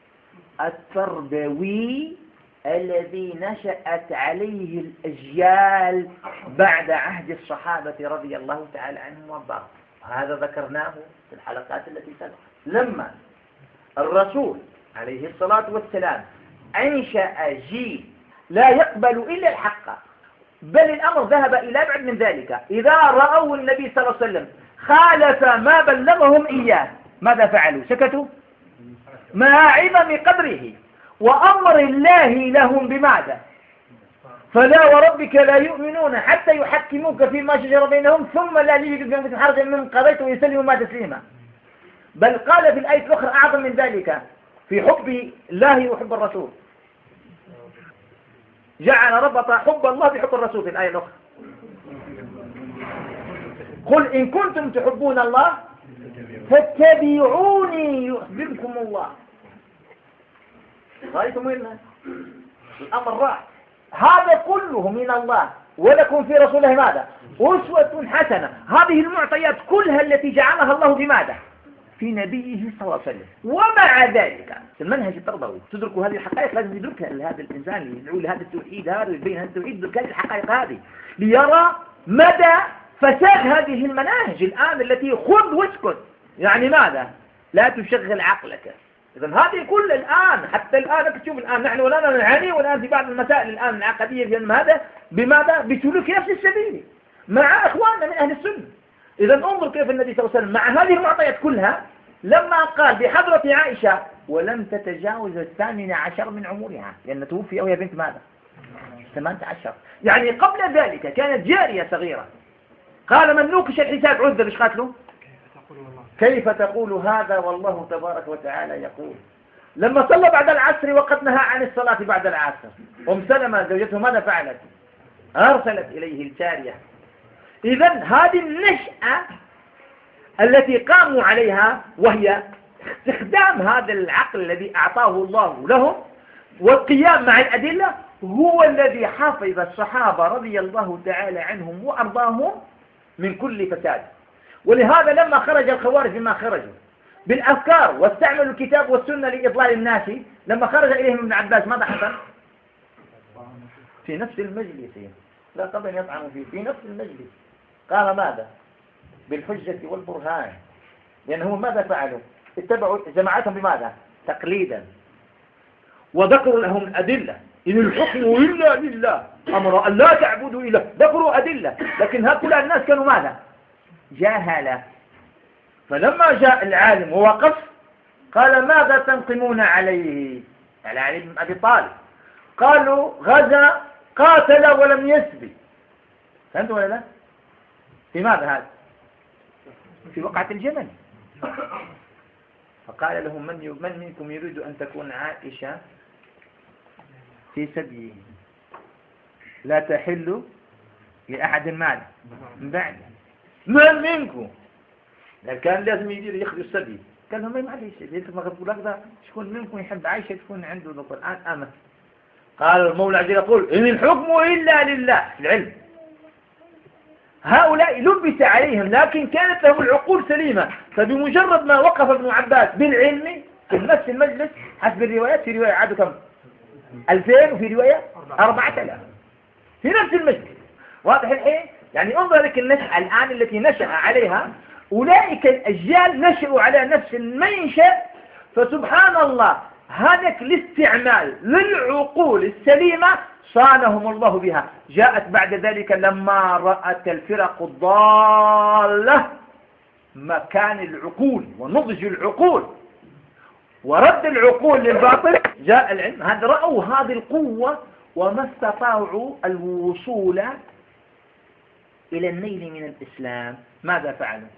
التربوي الذي نشأت عليه الأجيال بعد عهد الصحابة رضي الله تعالى عنهم وارضاهم. هذا ذكرناه في الحلقات التي سبقت. لما الرسول عليه الصلاة والسلام أنشأ جيل لا يقبل إلا الحق، بل الأمر ذهب إلى أبعد من ذلك. إذا رأوا النبي صلى الله عليه وسلم خالف ما بلغهم إياه ماذا فعلوا؟ سكتوا مع عظم قدره وأمر الله لهم بماذا؟ فلا وربك لا يؤمنون حتى يحكموك فيما شجر بينهم ثم لا يجدوا في حرج من قضيت ويسلموا ما تسليما. بل قال في الآية الأخرى أعظم من ذلك في حب الله وحب الرسول، جعل ربط حب الله بحب الرسول في الآية الأخرى. قل إن كنتم تحبون الله فاتبعوني يحببكم الله. رأيتم وين الأمر راح؟ هذا كله من الله، ولكم في رسول الله ماذا؟ أسوة حسنة. هذه المعطيات كلها التي جعلها الله بماذا؟ في نبيه صلى الله عليه وسلم. ومع ذلك المنهج التربوي تدركوا هذه الحقائق، لازم يدركها لهذا الإنسان اللي يدعو لهذا التوحيد هذا ويبين هذا التوحيد، يدرك هذه الحقائق هذه ليرى مدى فساد هذه المناهج الآن التي خذ واسكت. يعني ماذا؟ لا تشغل عقلك. إذن هذه كل الآن حتى الآن تشوف الآن نحن ولا نعاني والآن في بعض المسائل الآن العقدية في هذا بماذا؟ بسلوك نفس السبيل مع إخواننا من أهل السنة. إذا انظر كيف النبي صلى الله عليه وسلم مع هذه المعطيات كلها لما قال بحضرة عائشة ولم تتجاوز الثامنة عشر من عمرها، لأن توفي وهي بنت ماذا؟ ثمانية عشر. يعني قبل ذلك كانت جارية صغيرة. قال من نوكش الحساب عذب ايش قاتله؟ كيف تقول هذا والله تبارك وتعالى يقول. لما صلى بعد العصر وقد نهى عن الصلاة بعد العصر، أم سلمة زوجته ماذا فعلت؟ أرسلت إليه الجارية. إذا هذه النشأة التي قاموا عليها وهي استخدام هذا العقل الذي أعطاه الله لهم والقيام مع الأدلة هو الذي حفظ الصحابة رضي الله تعالى عنهم وأرضاهم من كل فساد. ولهذا لما خرج الخوارج بما خرجوا بالأفكار واستعملوا الكتاب والسنة لإضلال الناس، لما خرج إليهم ابن عباس ماذا حصل؟ في نفس المجلس، لا قبل يطعنوا فيه، في نفس المجلس قال ماذا؟ بالحجة والبرهان. لأنهم ماذا فعلوا؟ اتبعوا جماعتهم بماذا؟ تقليدا، وذكروا لهم الأدلة. إن الحكم إلا لله أمر أن لا تعبدوا إلا، ذكروا أدلة، لكن هؤلاء الناس كانوا ماذا؟ جهلة. فلما جاء العالم ووقف قال ماذا تنقمون عليه؟ على علي بن أبي طالب. قالوا غزا قاتل ولم يسبي. فهمتوا ولا لا؟ في ماذا هذا؟ في وقعة الجمل. فقال لهم من من منكم يريد أن تكون عائشة في سبيه لا تحل لأحد مال من بعد؟ من منكم؟ كان لازم يدير يخرج السبي. قال لهم ما عليه شيء، ما قلت لك شكون منكم يحب عائشة تكون عنده القرآن آمن. قال المولى عز يقول إن الحكم إلا لله. العلم هؤلاء لبس عليهم، لكن كانت لهم العقول سليمة. فبمجرد ما وقف ابن عباس بالعلم في نفس المجلس، حسب الروايات، في رواية عادوا كم؟ ألفين، وفي رواية أربعة آلاف في نفس المجلس. واضح الحين؟ يعني انظر لك النشأة الآن التي نشأ عليها أولئك الأجيال، نشأوا على نفس المنشأ. فسبحان الله هذاك الاستعمال للعقول السليمة صانهم الله بها. جاءت بعد ذلك لما رأت الفرق الضالة مكان العقول ونضج العقول ورد العقول للباطل، جاء العلم. هذا رأوا هذه القوة وما استطاعوا الوصول إلى النيل من الإسلام. ماذا فعلوا؟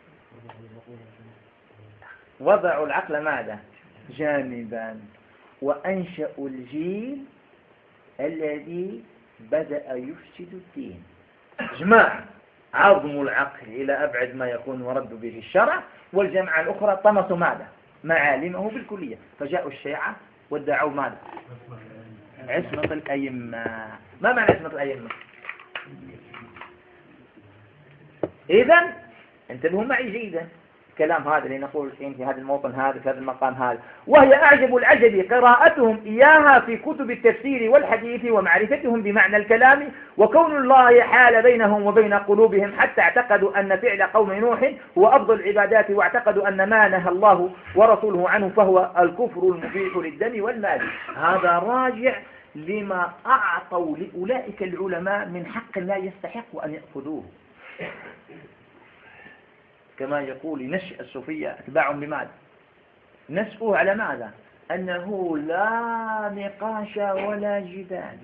وضعوا العقل ماذا؟ جانبا، وأنشأوا الجيل الذي بدأ يفسد الدين. جماعة عظموا العقل إلى أبعد ما يكون ورد به الشرع، والجماعة الأخرى طمسوا ماذا؟ معالمه بالكلية. فجاءوا الشيعة وادعوا ماذا؟ عصمة الأئمة. ما معنى عصمة الأئمة؟ إذن انتبهوا معي جيدا الكلام هذا اللي نقول في هذا الموطن هذا، في هذا المقام هذا. وهي أعجب العجب قراءتهم إياها في كتب التفسير والحديث، ومعرفتهم بمعنى الكلام، وكون الله حال بينهم وبين قلوبهم حتى اعتقدوا أن فعل قوم نوح هو أفضل العبادات، واعتقدوا أن ما نهى الله ورسوله عنه فهو الكفر المبيح للدم والمال. هذا راجع لما أعطوا لأولئك العلماء من حق لا يستحق أن يأخذوه. كما يقول نشأ الصوفية اتباعهم بماذا؟ نشأوا على ماذا؟ أنه لا نقاش ولا جدال،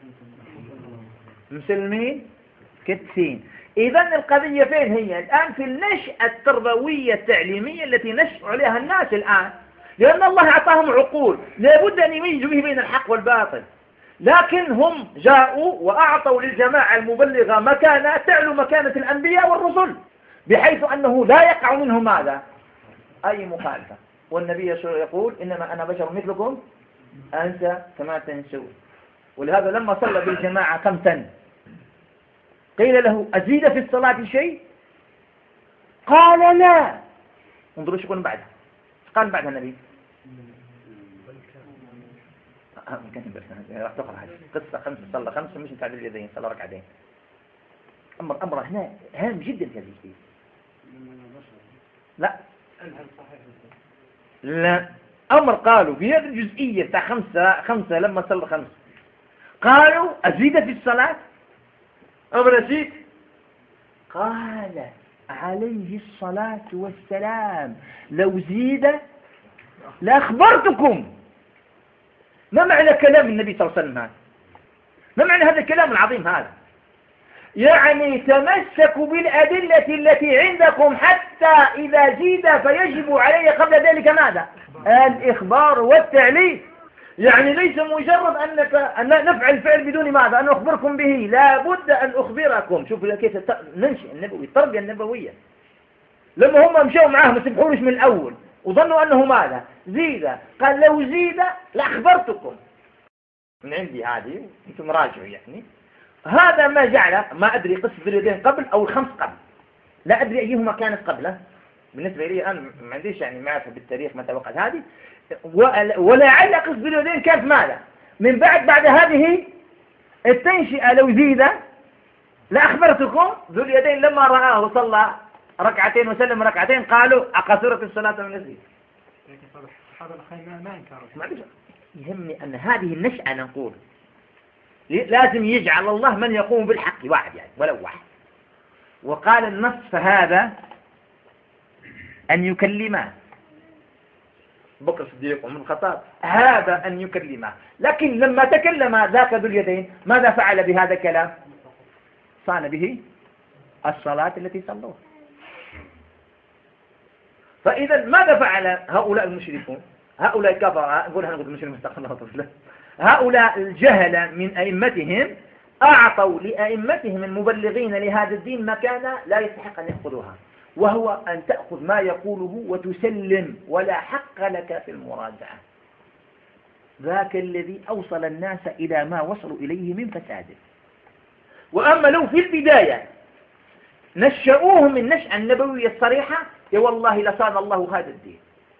مسلمين كتسين. إذن القضية فين هي الآن؟ في النشأة التربوية التعليمية التي نشأ عليها الناس الآن، لأن الله أعطاهم عقول لابد أن يميزوا به بين الحق والباطل. لكن هم جاءوا وأعطوا للجماعة المبلغة مكانة تعلو مكانة الأنبياء والرسل، بحيث أنه لا يقع منه ماذا؟ أي مخالفة. والنبي يقول إنما أنا بشر مثلكم أنسى كما تنسون. ولهذا لما صلى بالجماعة كم سنة قيل له أزيد في الصلاة شيء؟ قال لا. انظروا شو يقول بعدها. قال بعدها النبي راح تقرأ هذه قصة خمسة صلى خمسة مش تعديل اليدين، صلى ركعتين. أمر أمر هنا هام جدا في هذه الشيء. لا لا أمر قالوا في هذه الجزئية بتاع خمسة خمسة لما صلى خمسة قالوا أزيد في الصلاة؟ أمر أزيد؟ قال عليه الصلاة والسلام لو زيد لأخبرتكم. ما معنى كلام النبي صلى الله عليه وسلم هذا؟ ما معنى هذا الكلام العظيم هذا؟ يعني تمسكوا بالأدلة التي عندكم حتى إذا زيد فيجب علي قبل ذلك ماذا؟ الإخبار والتعليم. يعني ليس مجرد أنك أن نفعل فعل بدون ماذا؟ أن أخبركم به، لا بد أن أخبركم. شوفوا كيف ننشئ النبوي، التربية النبوية. لما هم مشوا معاه ما سبحوش من الأول وظنوا أنه ماذا؟ زيد. قال لو زيد لأخبرتكم من عندي هذه، أنتم راجعوا يعني. هذا ما جعل ما أدري قصة اليدين قبل أو الخمس قبل، لا أدري أيهما كانت قبله. بالنسبة لي أنا ما عنديش يعني معرفة بالتاريخ متى وقعت هذه، ولعل قصة اليدين كانت ماذا؟ من بعد بعد هذه التنشئة. لو زيد لأخبرتكم. ذو اليدين لما رآه صلى ركعتين وسلم ركعتين قالوا أقصرت الصلاة من الزيد. هذا الخير ما ينكر. يهمني أن هذه النشأة نقول لازم يجعل الله من يقوم بالحق واحد يعني ولو واحد. وقال النص فهذا أن يكلمه بكر الصديق ومن الخطاب، هذا أن يكلمه. لكن لما تكلم ذاك ذو اليدين ماذا فعل بهذا الكلام؟ صان به الصلاة التي صلوها. فإذا ماذا فعل هؤلاء المشركون؟ هؤلاء الكفرة، نقول هنقول المشركين مستقبل هؤلاء الجهل من أئمتهم أعطوا لأئمتهم المبلغين لهذا الدين مكانة لا يستحق أن يأخذوها، وهو أن تأخذ ما يقوله وتسلم ولا حق لك في المراجعة. ذاك الذي أوصل الناس إلى ما وصلوا إليه من فساده. وأما لو في البداية نشأوهم النشأة النبوية الصريحة يا والله لصان الله هذا الدين.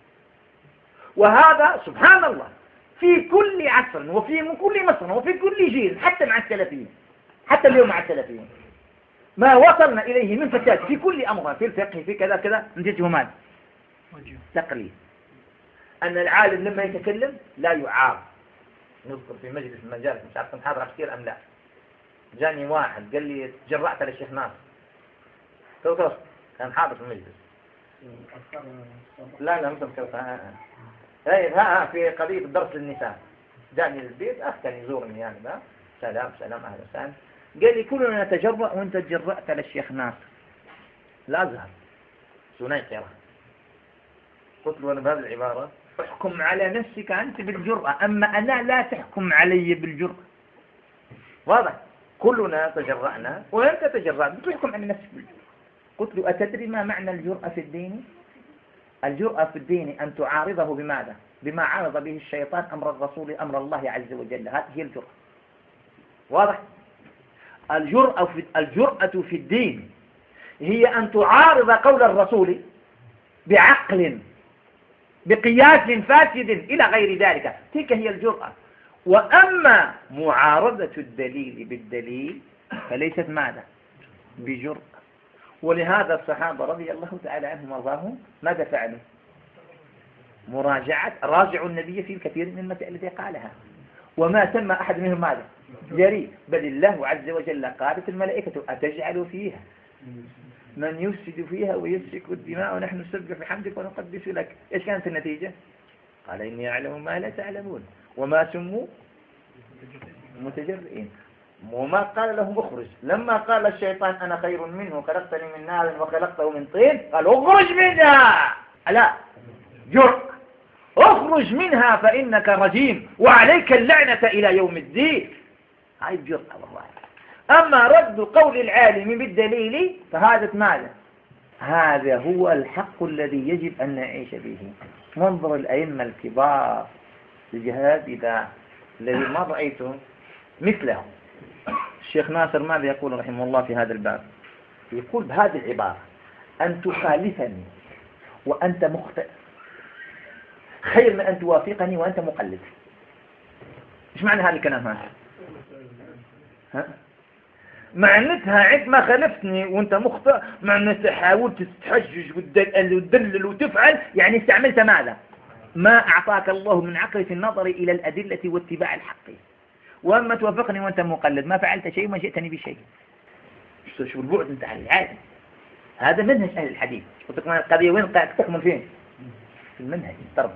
وهذا سبحان الله في كل عصر وفي كل مصر وفي كل جيل، حتى مع السلفيين، حتى اليوم مع السلفيين ما وصلنا إليه من فساد في كل أمر، في الفقه في كذا كذا، نتيجه ماذا؟ تقليد. أن العالم لما يتكلم لا يعارض. نذكر في مجلس المجالس مش عارف كنت حاضر كثير أم لا، جاني واحد قال لي تجرأت للشيخ ناصر، قلت كان حاضر في المجلس. لا لا مش مذكرتها. هاي ها في قضية الدرس للنساء، جاني للبيت أخ كان يزورني يعني بقى. سلام سلام أهلا وسهلا. قال لي كلنا نتجرأ وأنت تجرأت للشيخ ناصر. لا أزهر سنيقرة. قلت له أنا بهذه العبارة احكم على نفسك أنت بالجرأة، أما أنا لا تحكم علي بالجرأة. واضح؟ كلنا تجرأنا وأنت تجرأت تحكم على نفسك بالجرأة. قلت له أتدري ما معنى الجرأة في الدين؟ الجرأة في الدين أن تعارضه بماذا؟ بما عارض به الشيطان أمر الرسول أمر الله عز وجل. هذه هي الجرأة. واضح؟ الجرأة في الجرأة في الدين هي أن تعارض قول الرسول بعقل بقياس فاسد إلى غير ذلك، تلك هي الجرأة. وأما معارضة الدليل بالدليل فليست ماذا؟ بجرأة. ولهذا الصحابة رضي الله تعالى عنهم وارضاهم ماذا فعلوا؟ مراجعة راجعوا النبي في الكثير من المسائل التي قالها، وما سمى أحد منهم ماذا؟ جريء. بل الله عز وجل قالت الملائكة أتجعل فيها من يفسد فيها ويسفك الدماء ونحن نسبح بحمدك ونقدس لك. إيش كانت النتيجة؟ قال إني أعلم ما لا تعلمون وما سموا متجرئين. وما قال لهم اخرج. لما قال الشيطان أنا خير منه خلقتني من نار وخلقته من طين قال اخرج منها. لا، جرء، اخرج منها فإنك رجيم وعليك اللعنة إلى يوم الدين. هاي الجرأة والله. أما رد قول العالم بالدليل فهذا ماذا؟ هذا هو الحق الذي يجب أن نعيش به. منظر الأئمة الكبار الجهاد إذا الذي ما رأيته مثلهم. الشيخ ناصر ماذا يقول رحمه الله في هذا الباب؟ يقول بهذه العبارة: أن تخالفني وأنت مخطئ خير من أن توافقني وأنت مقلد. إيش معنى هذا الكلام هذا؟ ها؟ معنتها عندما خالفتني وأنت مخطئ معناتها حاولت تتحجج وتدلل وتفعل، يعني استعملت ماذا؟ ما أعطاك الله من عقل في النظر إلى الأدلة واتباع الحق. وأما توافقني وأنت مقلد ما فعلت شيء وما جئتني بشيء. شو البعد انت عن العالم. هذا منهج أهل الحديث. القضية وين تكمن فين؟ في المنهج التربوي.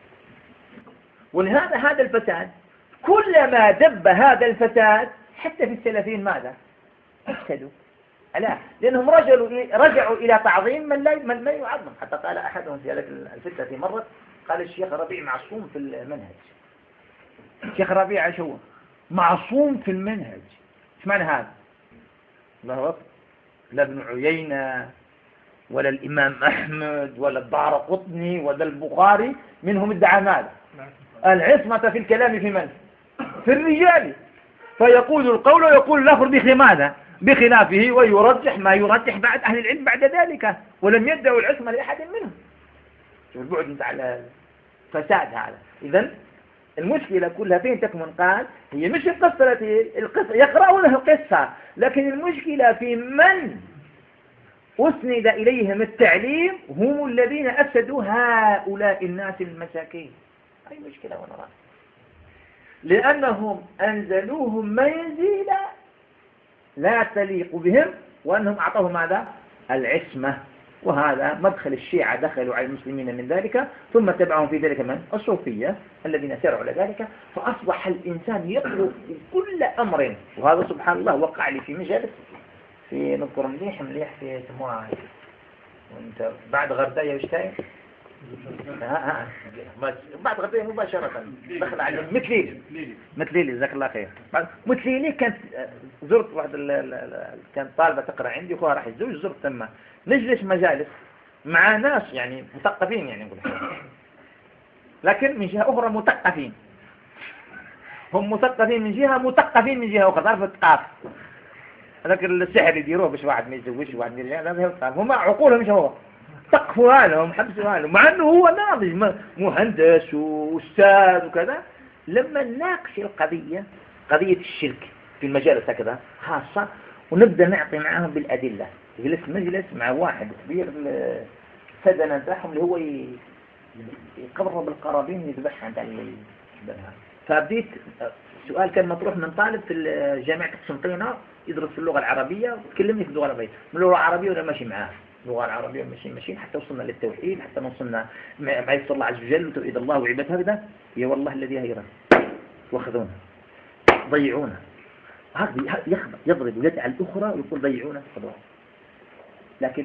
ولهذا هذا الفساد كلما دب هذا الفساد حتى في السلفيين ماذا؟ افسدوا. ألا لأنهم رجعوا رجعوا إلى تعظيم من لا من لا يعظم. حتى قال أحدهم في هذه الفتنة مرة قال الشيخ ربيع معصوم في المنهج. الشيخ ربيع شو؟ معصوم في المنهج. ايش معنى هذا؟ الله أكبر. لا ابن عيينة ولا الإمام أحمد ولا الدارقطني ولا البخاري منهم ادعى ماذا؟ العصمة في الكلام في من؟ في الرجال. فيقول القول ويقول الآخر بماذا؟ بخلافه ويرجح ما يرجح بعد أهل العلم بعد ذلك، ولم يدعوا العصمة لأحد منهم. شوف البعد انت على فساد هذا. إذن المشكلة كلها فين تكمن؟ قال هي مش القصة التي القصة يقرؤونها القصة، لكن المشكلة في من أسند إليهم التعليم هم الذين أفسدوا هؤلاء الناس المساكين. أي مشكلة ونرى. لأنهم أنزلوهم منزلا لا تليق بهم، وأنهم أعطوهم ماذا؟ العصمة. وهذا مدخل الشيعة، دخلوا على المسلمين من ذلك، ثم تبعهم في ذلك من؟ الصوفية الذين سارعوا على ذلك، فأصبح الإنسان يطلب كل أمر. وهذا سبحان الله وقع لي في مجالس، في نذكر مليح مليح في سموها وانت بعد غرداية وشتاية ها ها بعد غرداية مباشرة دخل على مثليلي مثليلي جزاك الله خير. مثليلي كانت زرت واحد كانت طالبة تقرأ عندي وأخوها راح يتزوج، زرت ثم نجلس مجالس مع ناس يعني مثقفين، يعني نقول لكن من جهة أخرى مثقفين، هم مثقفين من جهة، مثقفين من جهة أخرى، تعرف الثقاف هذاك السحر يديروه باش واحد ما يتزوجش وواحد ما يرجع، هذا الثقاف. هم عقولهم مش هو، طقفوا لهم حبسوا لهم، مع أنه هو ناضج مهندس وأستاذ وكذا. لما نناقش القضية، قضية الشرك في المجالس هكذا خاصة، ونبدأ نعطي معهم بالأدلة، جلس مجلس مع واحد كبير السدنة نتاعهم اللي هو يقرب القرابين يذبحها عند البنها. فبديت سؤال كان مطروح من طالب في جامعة قسنطينة يدرس في اللغة العربية، وتكلمني في اللغة العربية، من اللغة العربية ولا ماشي معاه اللغة العربية ماشي ماشيين حتى وصلنا للتوحيد، حتى وصلنا مع الله عز وجل وتوحيد الله وعبادته. هذا يا والله الذي هيرا واخذونا ضيعونا، هذا يضرب يد على الأخرى ويقول ضيعونا خذونا. لكن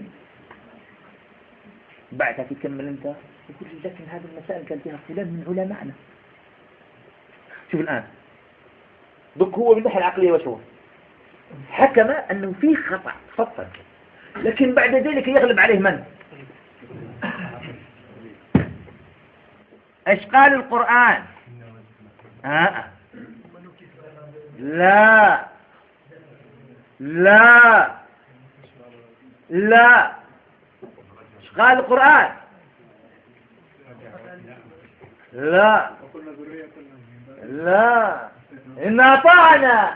بعدها تكمل انت يقول لي لكن هذه المسائل كان فيها فلان من علمائنا. شوف الآن دك هو من الناحية العقلية وشو حكم أنه في خطأ فقط، لكن بعد ذلك يغلب عليه من؟ أشقال القرآن. آه. لا لا لا أشقال القرآن لا لا إن أطعنا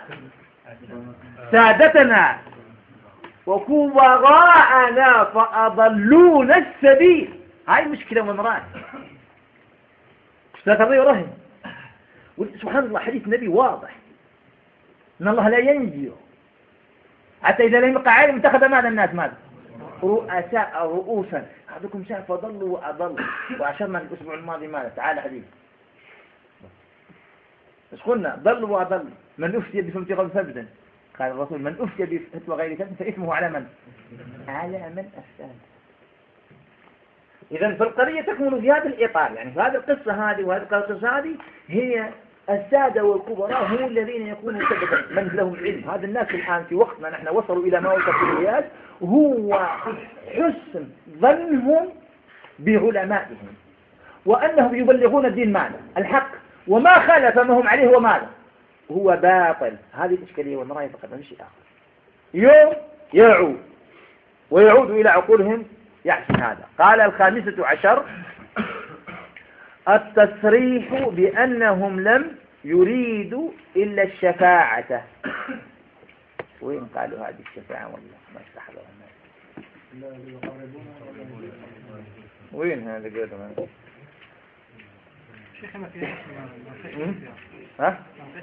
سادتنا وكبراءنا فأضلون السبيل. هاي مشكلة من رأي ستقضي رهن. سبحان الله حديث النبي واضح إن الله لا ينزل حتى إذا لم يقع عالم اتخذ ماذا الناس ماذا رؤساء رؤوسا. أحدكم شاف فضلوا وأضلوا. وعشرنا الأسبوع الماضي ماذا تعال حديث ايش قلنا؟ ضلوا وأضلوا. من أفتي بفتوى غير ثبت قال الرسول من أفتي بفتوى غير ثبت فإثمه على من؟ على من أفتاه. إذا فالقضية تكمن في هذا الإطار، يعني في هذه القصة هذه وهذه القصة هذه هي السادة والكبراء هم الذين يكونوا سببا من لهم علم. هذا الناس الآن في وقتنا نحن وصلوا إلى ما وصل في الرياض هو حسن ظنهم بعلمائهم وأنهم يبلغون الدين ماذا؟ الحق، وما خالف ما هم عليه وماذا؟ هو باطل. هذه الإشكالية والمرأة فقط من شيء آخر. يوم يعود ويعود إلى عقولهم يحسن هذا. قال الخامسة عشر التصريح بأنهم لم يريدوا إلا الشفاعة. وين قالوا هذه الشفاعة؟ والله ما استحضرها وين هذا قالوا ها؟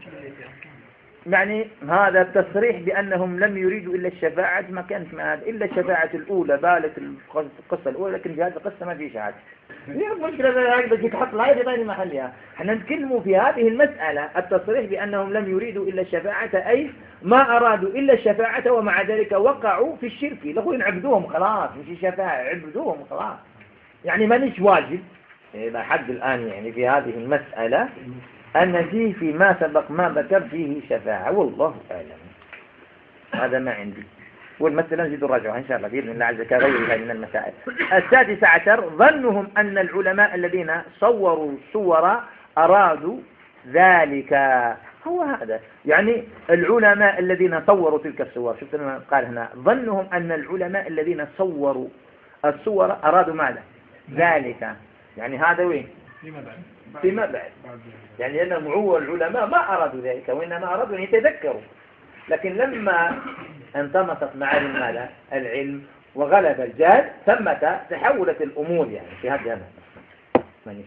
يعني هذا التصريح بأنهم لم يريدوا إلا الشفاعة ما كانت ما هذا إلا الشفاعة الأولى بالت القصة الأولى، لكن في هذه القصة ما في شهادة. هي المشكلة هذه بس تحط الآية في غير محلها. احنا نتكلم في هذه المسألة التصريح بأنهم لم يريدوا إلا الشفاعة أي ما أرادوا إلا الشفاعة، ومع ذلك وقعوا في الشرك. لقوا عبدوهم خلاص مش شفاعة، عبدوهم خلاص. يعني ما نيش واجب إلى حد الآن يعني في هذه المسألة أن فيه فيما سبق ما ذكر فيه شفاعة، والله أعلم. هذا ما عندي، والمسألة نزيد نراجعها إن شاء الله بإذن الله عز وجل غيرها من المسائل. السادس عشر ظنهم أن العلماء الذين صوروا صور أرادوا ذلك. هو هذا يعني العلماء الذين صوروا تلك الصور. شفت ما قال هنا ظنهم أن العلماء الذين صوروا الصور أرادوا ماذا؟ ذلك. يعني هذا وين؟ فيما بعد. يعني لأنهم هو العلماء ما أرادوا ذلك، وإنما أرادوا أن يتذكروا. لكن لما انطمست معالم ماذا؟ العلم وغلب الجهل ثمة تحولت الأمور يعني في هذا من يشعر.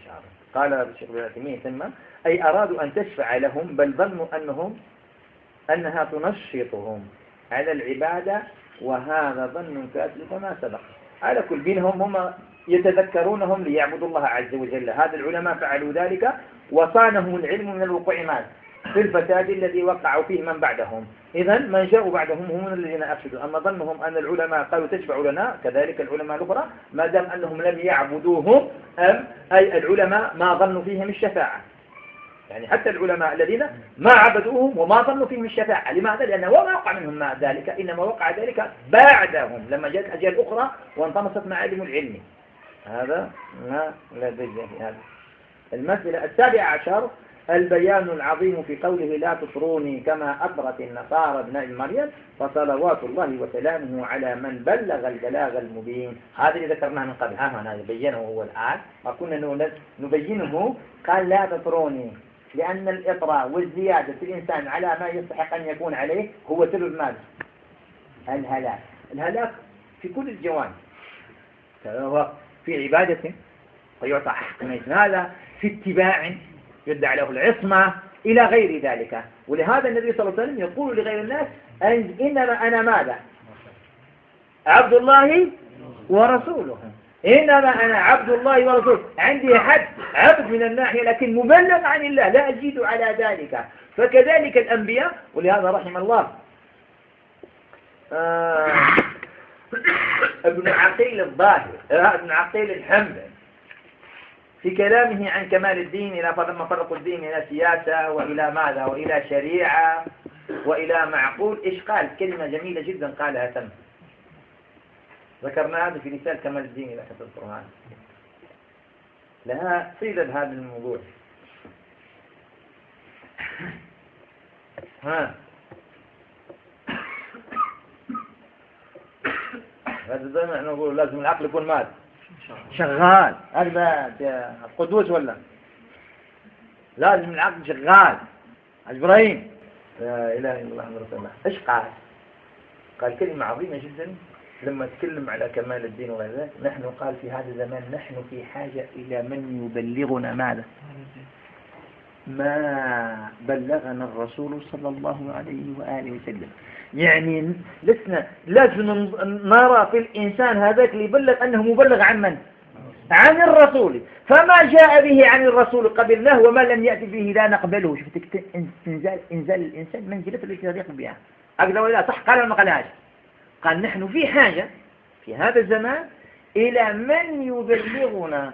قال الشيخ ابن عثيمين ثم أي أرادوا أن تشفع لهم بل ظنوا أنهم أنها تنشطهم على العبادة، وهذا ظن كاذب كما سبق. على كل بينهم هم يتذكرونهم ليعبدوا الله عز وجل. هذا العلماء فعلوا ذلك وصانهم العلم من الوقوع معه في الفساد الذي وقعوا فيه من بعدهم. إذا من جاءوا بعدهم هم الذين أفسدوا. أما ظنهم أن العلماء قالوا تشفع لنا كذلك العلماء الأخرى ما دام أنهم لم يعبدوهم، أم أي العلماء ما ظنوا فيهم الشفاعة. يعني حتى العلماء الذين ما عبدوهم وما ظنوا فيهم الشفاعة. لماذا؟ لأنه وما وقع منهم ما ذلك، إنما وقع ذلك بعدهم لما جاءت أجيال أخرى وانطمست معالم العلم. هذا ما لدي في هذا. المسألة السابعة عشر البيان العظيم في قوله لا تطروني كما أطرت النصارى ابن مريم فصلوات الله وسلامه على من بلغ البلاغ المبين. هذا اللي ذكرناه من قبل. ها هنا يبينه هو الآن ما كنا نبينه. قال لا تطروني لأن الإطراء والزيادة في الإنسان على ما يستحق أن يكون عليه هو سبب ماذا؟ الهلاك. الهلاك في كل الجوانب، سواء في عبادته ويعطى حق من هذا، في اتباع يدعى له العصمة إلى غير ذلك. ولهذا النبي صلى الله عليه وسلم يقول لغير الناس أن إنما أنا ماذا؟ عبد الله ورسوله. إنما أنا عبد الله ورسوله. عندي حد عبد من الناحية لكن مبلغ عن الله لا أزيد على ذلك. فكذلك الأنبياء. ولهذا رحم الله آه ابن عقيل الظاهر ابن عقيل الحنبلي في كلامه عن كمال الدين إلى فلما فرقوا الدين إلى سياسة وإلى ماذا وإلى شريعة وإلى معقول. إيش قال؟ كلمة جميلة جدا قالها تم ذكرنا هذا في رسالة كمال الدين إلى حفظ القرآن، لها صيغة هذا الموضوع. ها هذا دائما نقول لازم العقل يكون ماذا؟ شغال. هذا قدوس ولا لازم العقل شغال. إبراهيم لا إله إلا الله محمد رسول الله. إيش قال؟ قال كلمة عظيمة جدا لما تكلم على كمال الدين وغير ذلك. نحن قال في هذا الزمان نحن في حاجة إلى من يبلغنا ماذا؟ ما بلغنا الرسول صلى الله عليه وآله وسلم. يعني لسنا لازم نرى في الإنسان هذاك اللي يبلغ أنه مبلغ عن من؟ عن الرسول. فما جاء به عن الرسول قبلناه وما لم يأتي به لا نقبله. شفتك إنزال, إنزال الإنسان منزلته التي يليق بها. أقدر ولا صح؟ قال ولا ما قالهاش؟ قال نحن في حاجة في هذا الزمان إلى من يبلغنا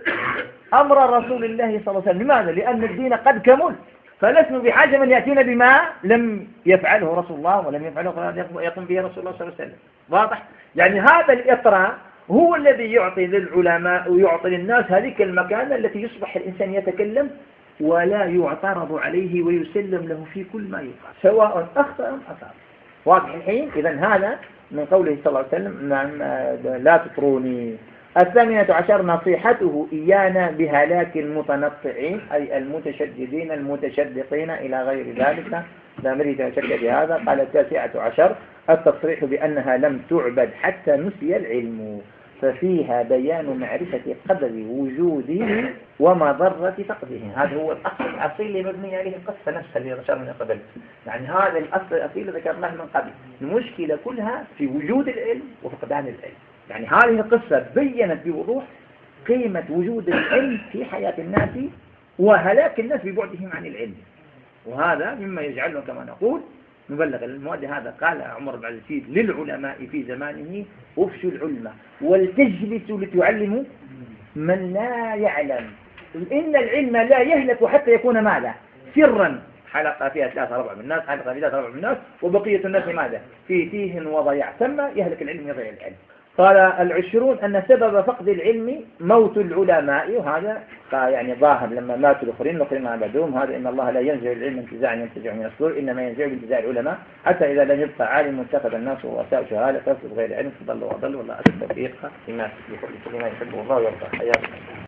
أمر رسول الله صلى الله عليه وسلم. لماذا؟ لأن الدين قد كمل فلسنا بحاجة من يأتينا بما لم يفعله رسول الله ولم يفعله يقوم به رسول الله صلى الله عليه وسلم. واضح؟ يعني هذا الإطراء هو الذي يعطي للعلماء ويعطي للناس هذه المكانة التي يصبح الإنسان يتكلم ولا يعترض عليه ويسلم له في كل ما يفعل سواء أخطأ أم أصاب. واضح الحين؟ إذا هذا من قوله صلى الله عليه وسلم لا تطروني. الثامنة عشر نصيحته إيانا بهلاك المتنطعين أي المتشددين المتشدقين إلى غير ذلك. لا نريد أن نشك بهذا. قال التاسعة عشر التصريح بأنها لم تعبد حتى نسي العلم ففيها بيان معرفة قدر وجوده ومضرة فقده. هذا هو الأصل الأصيل اللي مبني عليه القصة نفسها اللي ذكرنا قبل. يعني هذا الأصل الأصيل اللي ذكرناه من قبل. المشكلة كلها في وجود العلم وفقدان العلم. يعني هذه القصة بيّنت بوضوح قيمة وجود العلم في حياة الناس وهلاك الناس ببعدهم عن العلم. وهذا مما يجعلهم كما نقول نبلغ المؤدي. هذا قال عمر بن عبد العزيز للعلماء في زمانه افشوا العلم ولتجلسوا لتعلموا من لا يعلم إن العلم لا يهلك حتى يكون ماذا؟ سرا. حلقة فيها ثلاثة ربع من الناس حلقة فيها ثلاثة ربع من الناس وبقية الناس ماذا؟ في تيه وضياع. ثم يهلك العلم يضيع العلم. قال العشرون أن سبب فقد العلم موت العلماء. وهذا يعني ظاهر لما ماتوا الأخرين الأخرين ما عبدوهم. هذا إن الله لا ينزع العلم انتزاعا ينتزع من الصدور إنما ينزع بانتزاع العلماء حتى إذا لم يبقى عالم اتخذ الناس ورؤساء جهالة فاسد غير علم فضلوا وضلوا والله أسف التوفيق لما يحبه الله ويرضى. حياكم.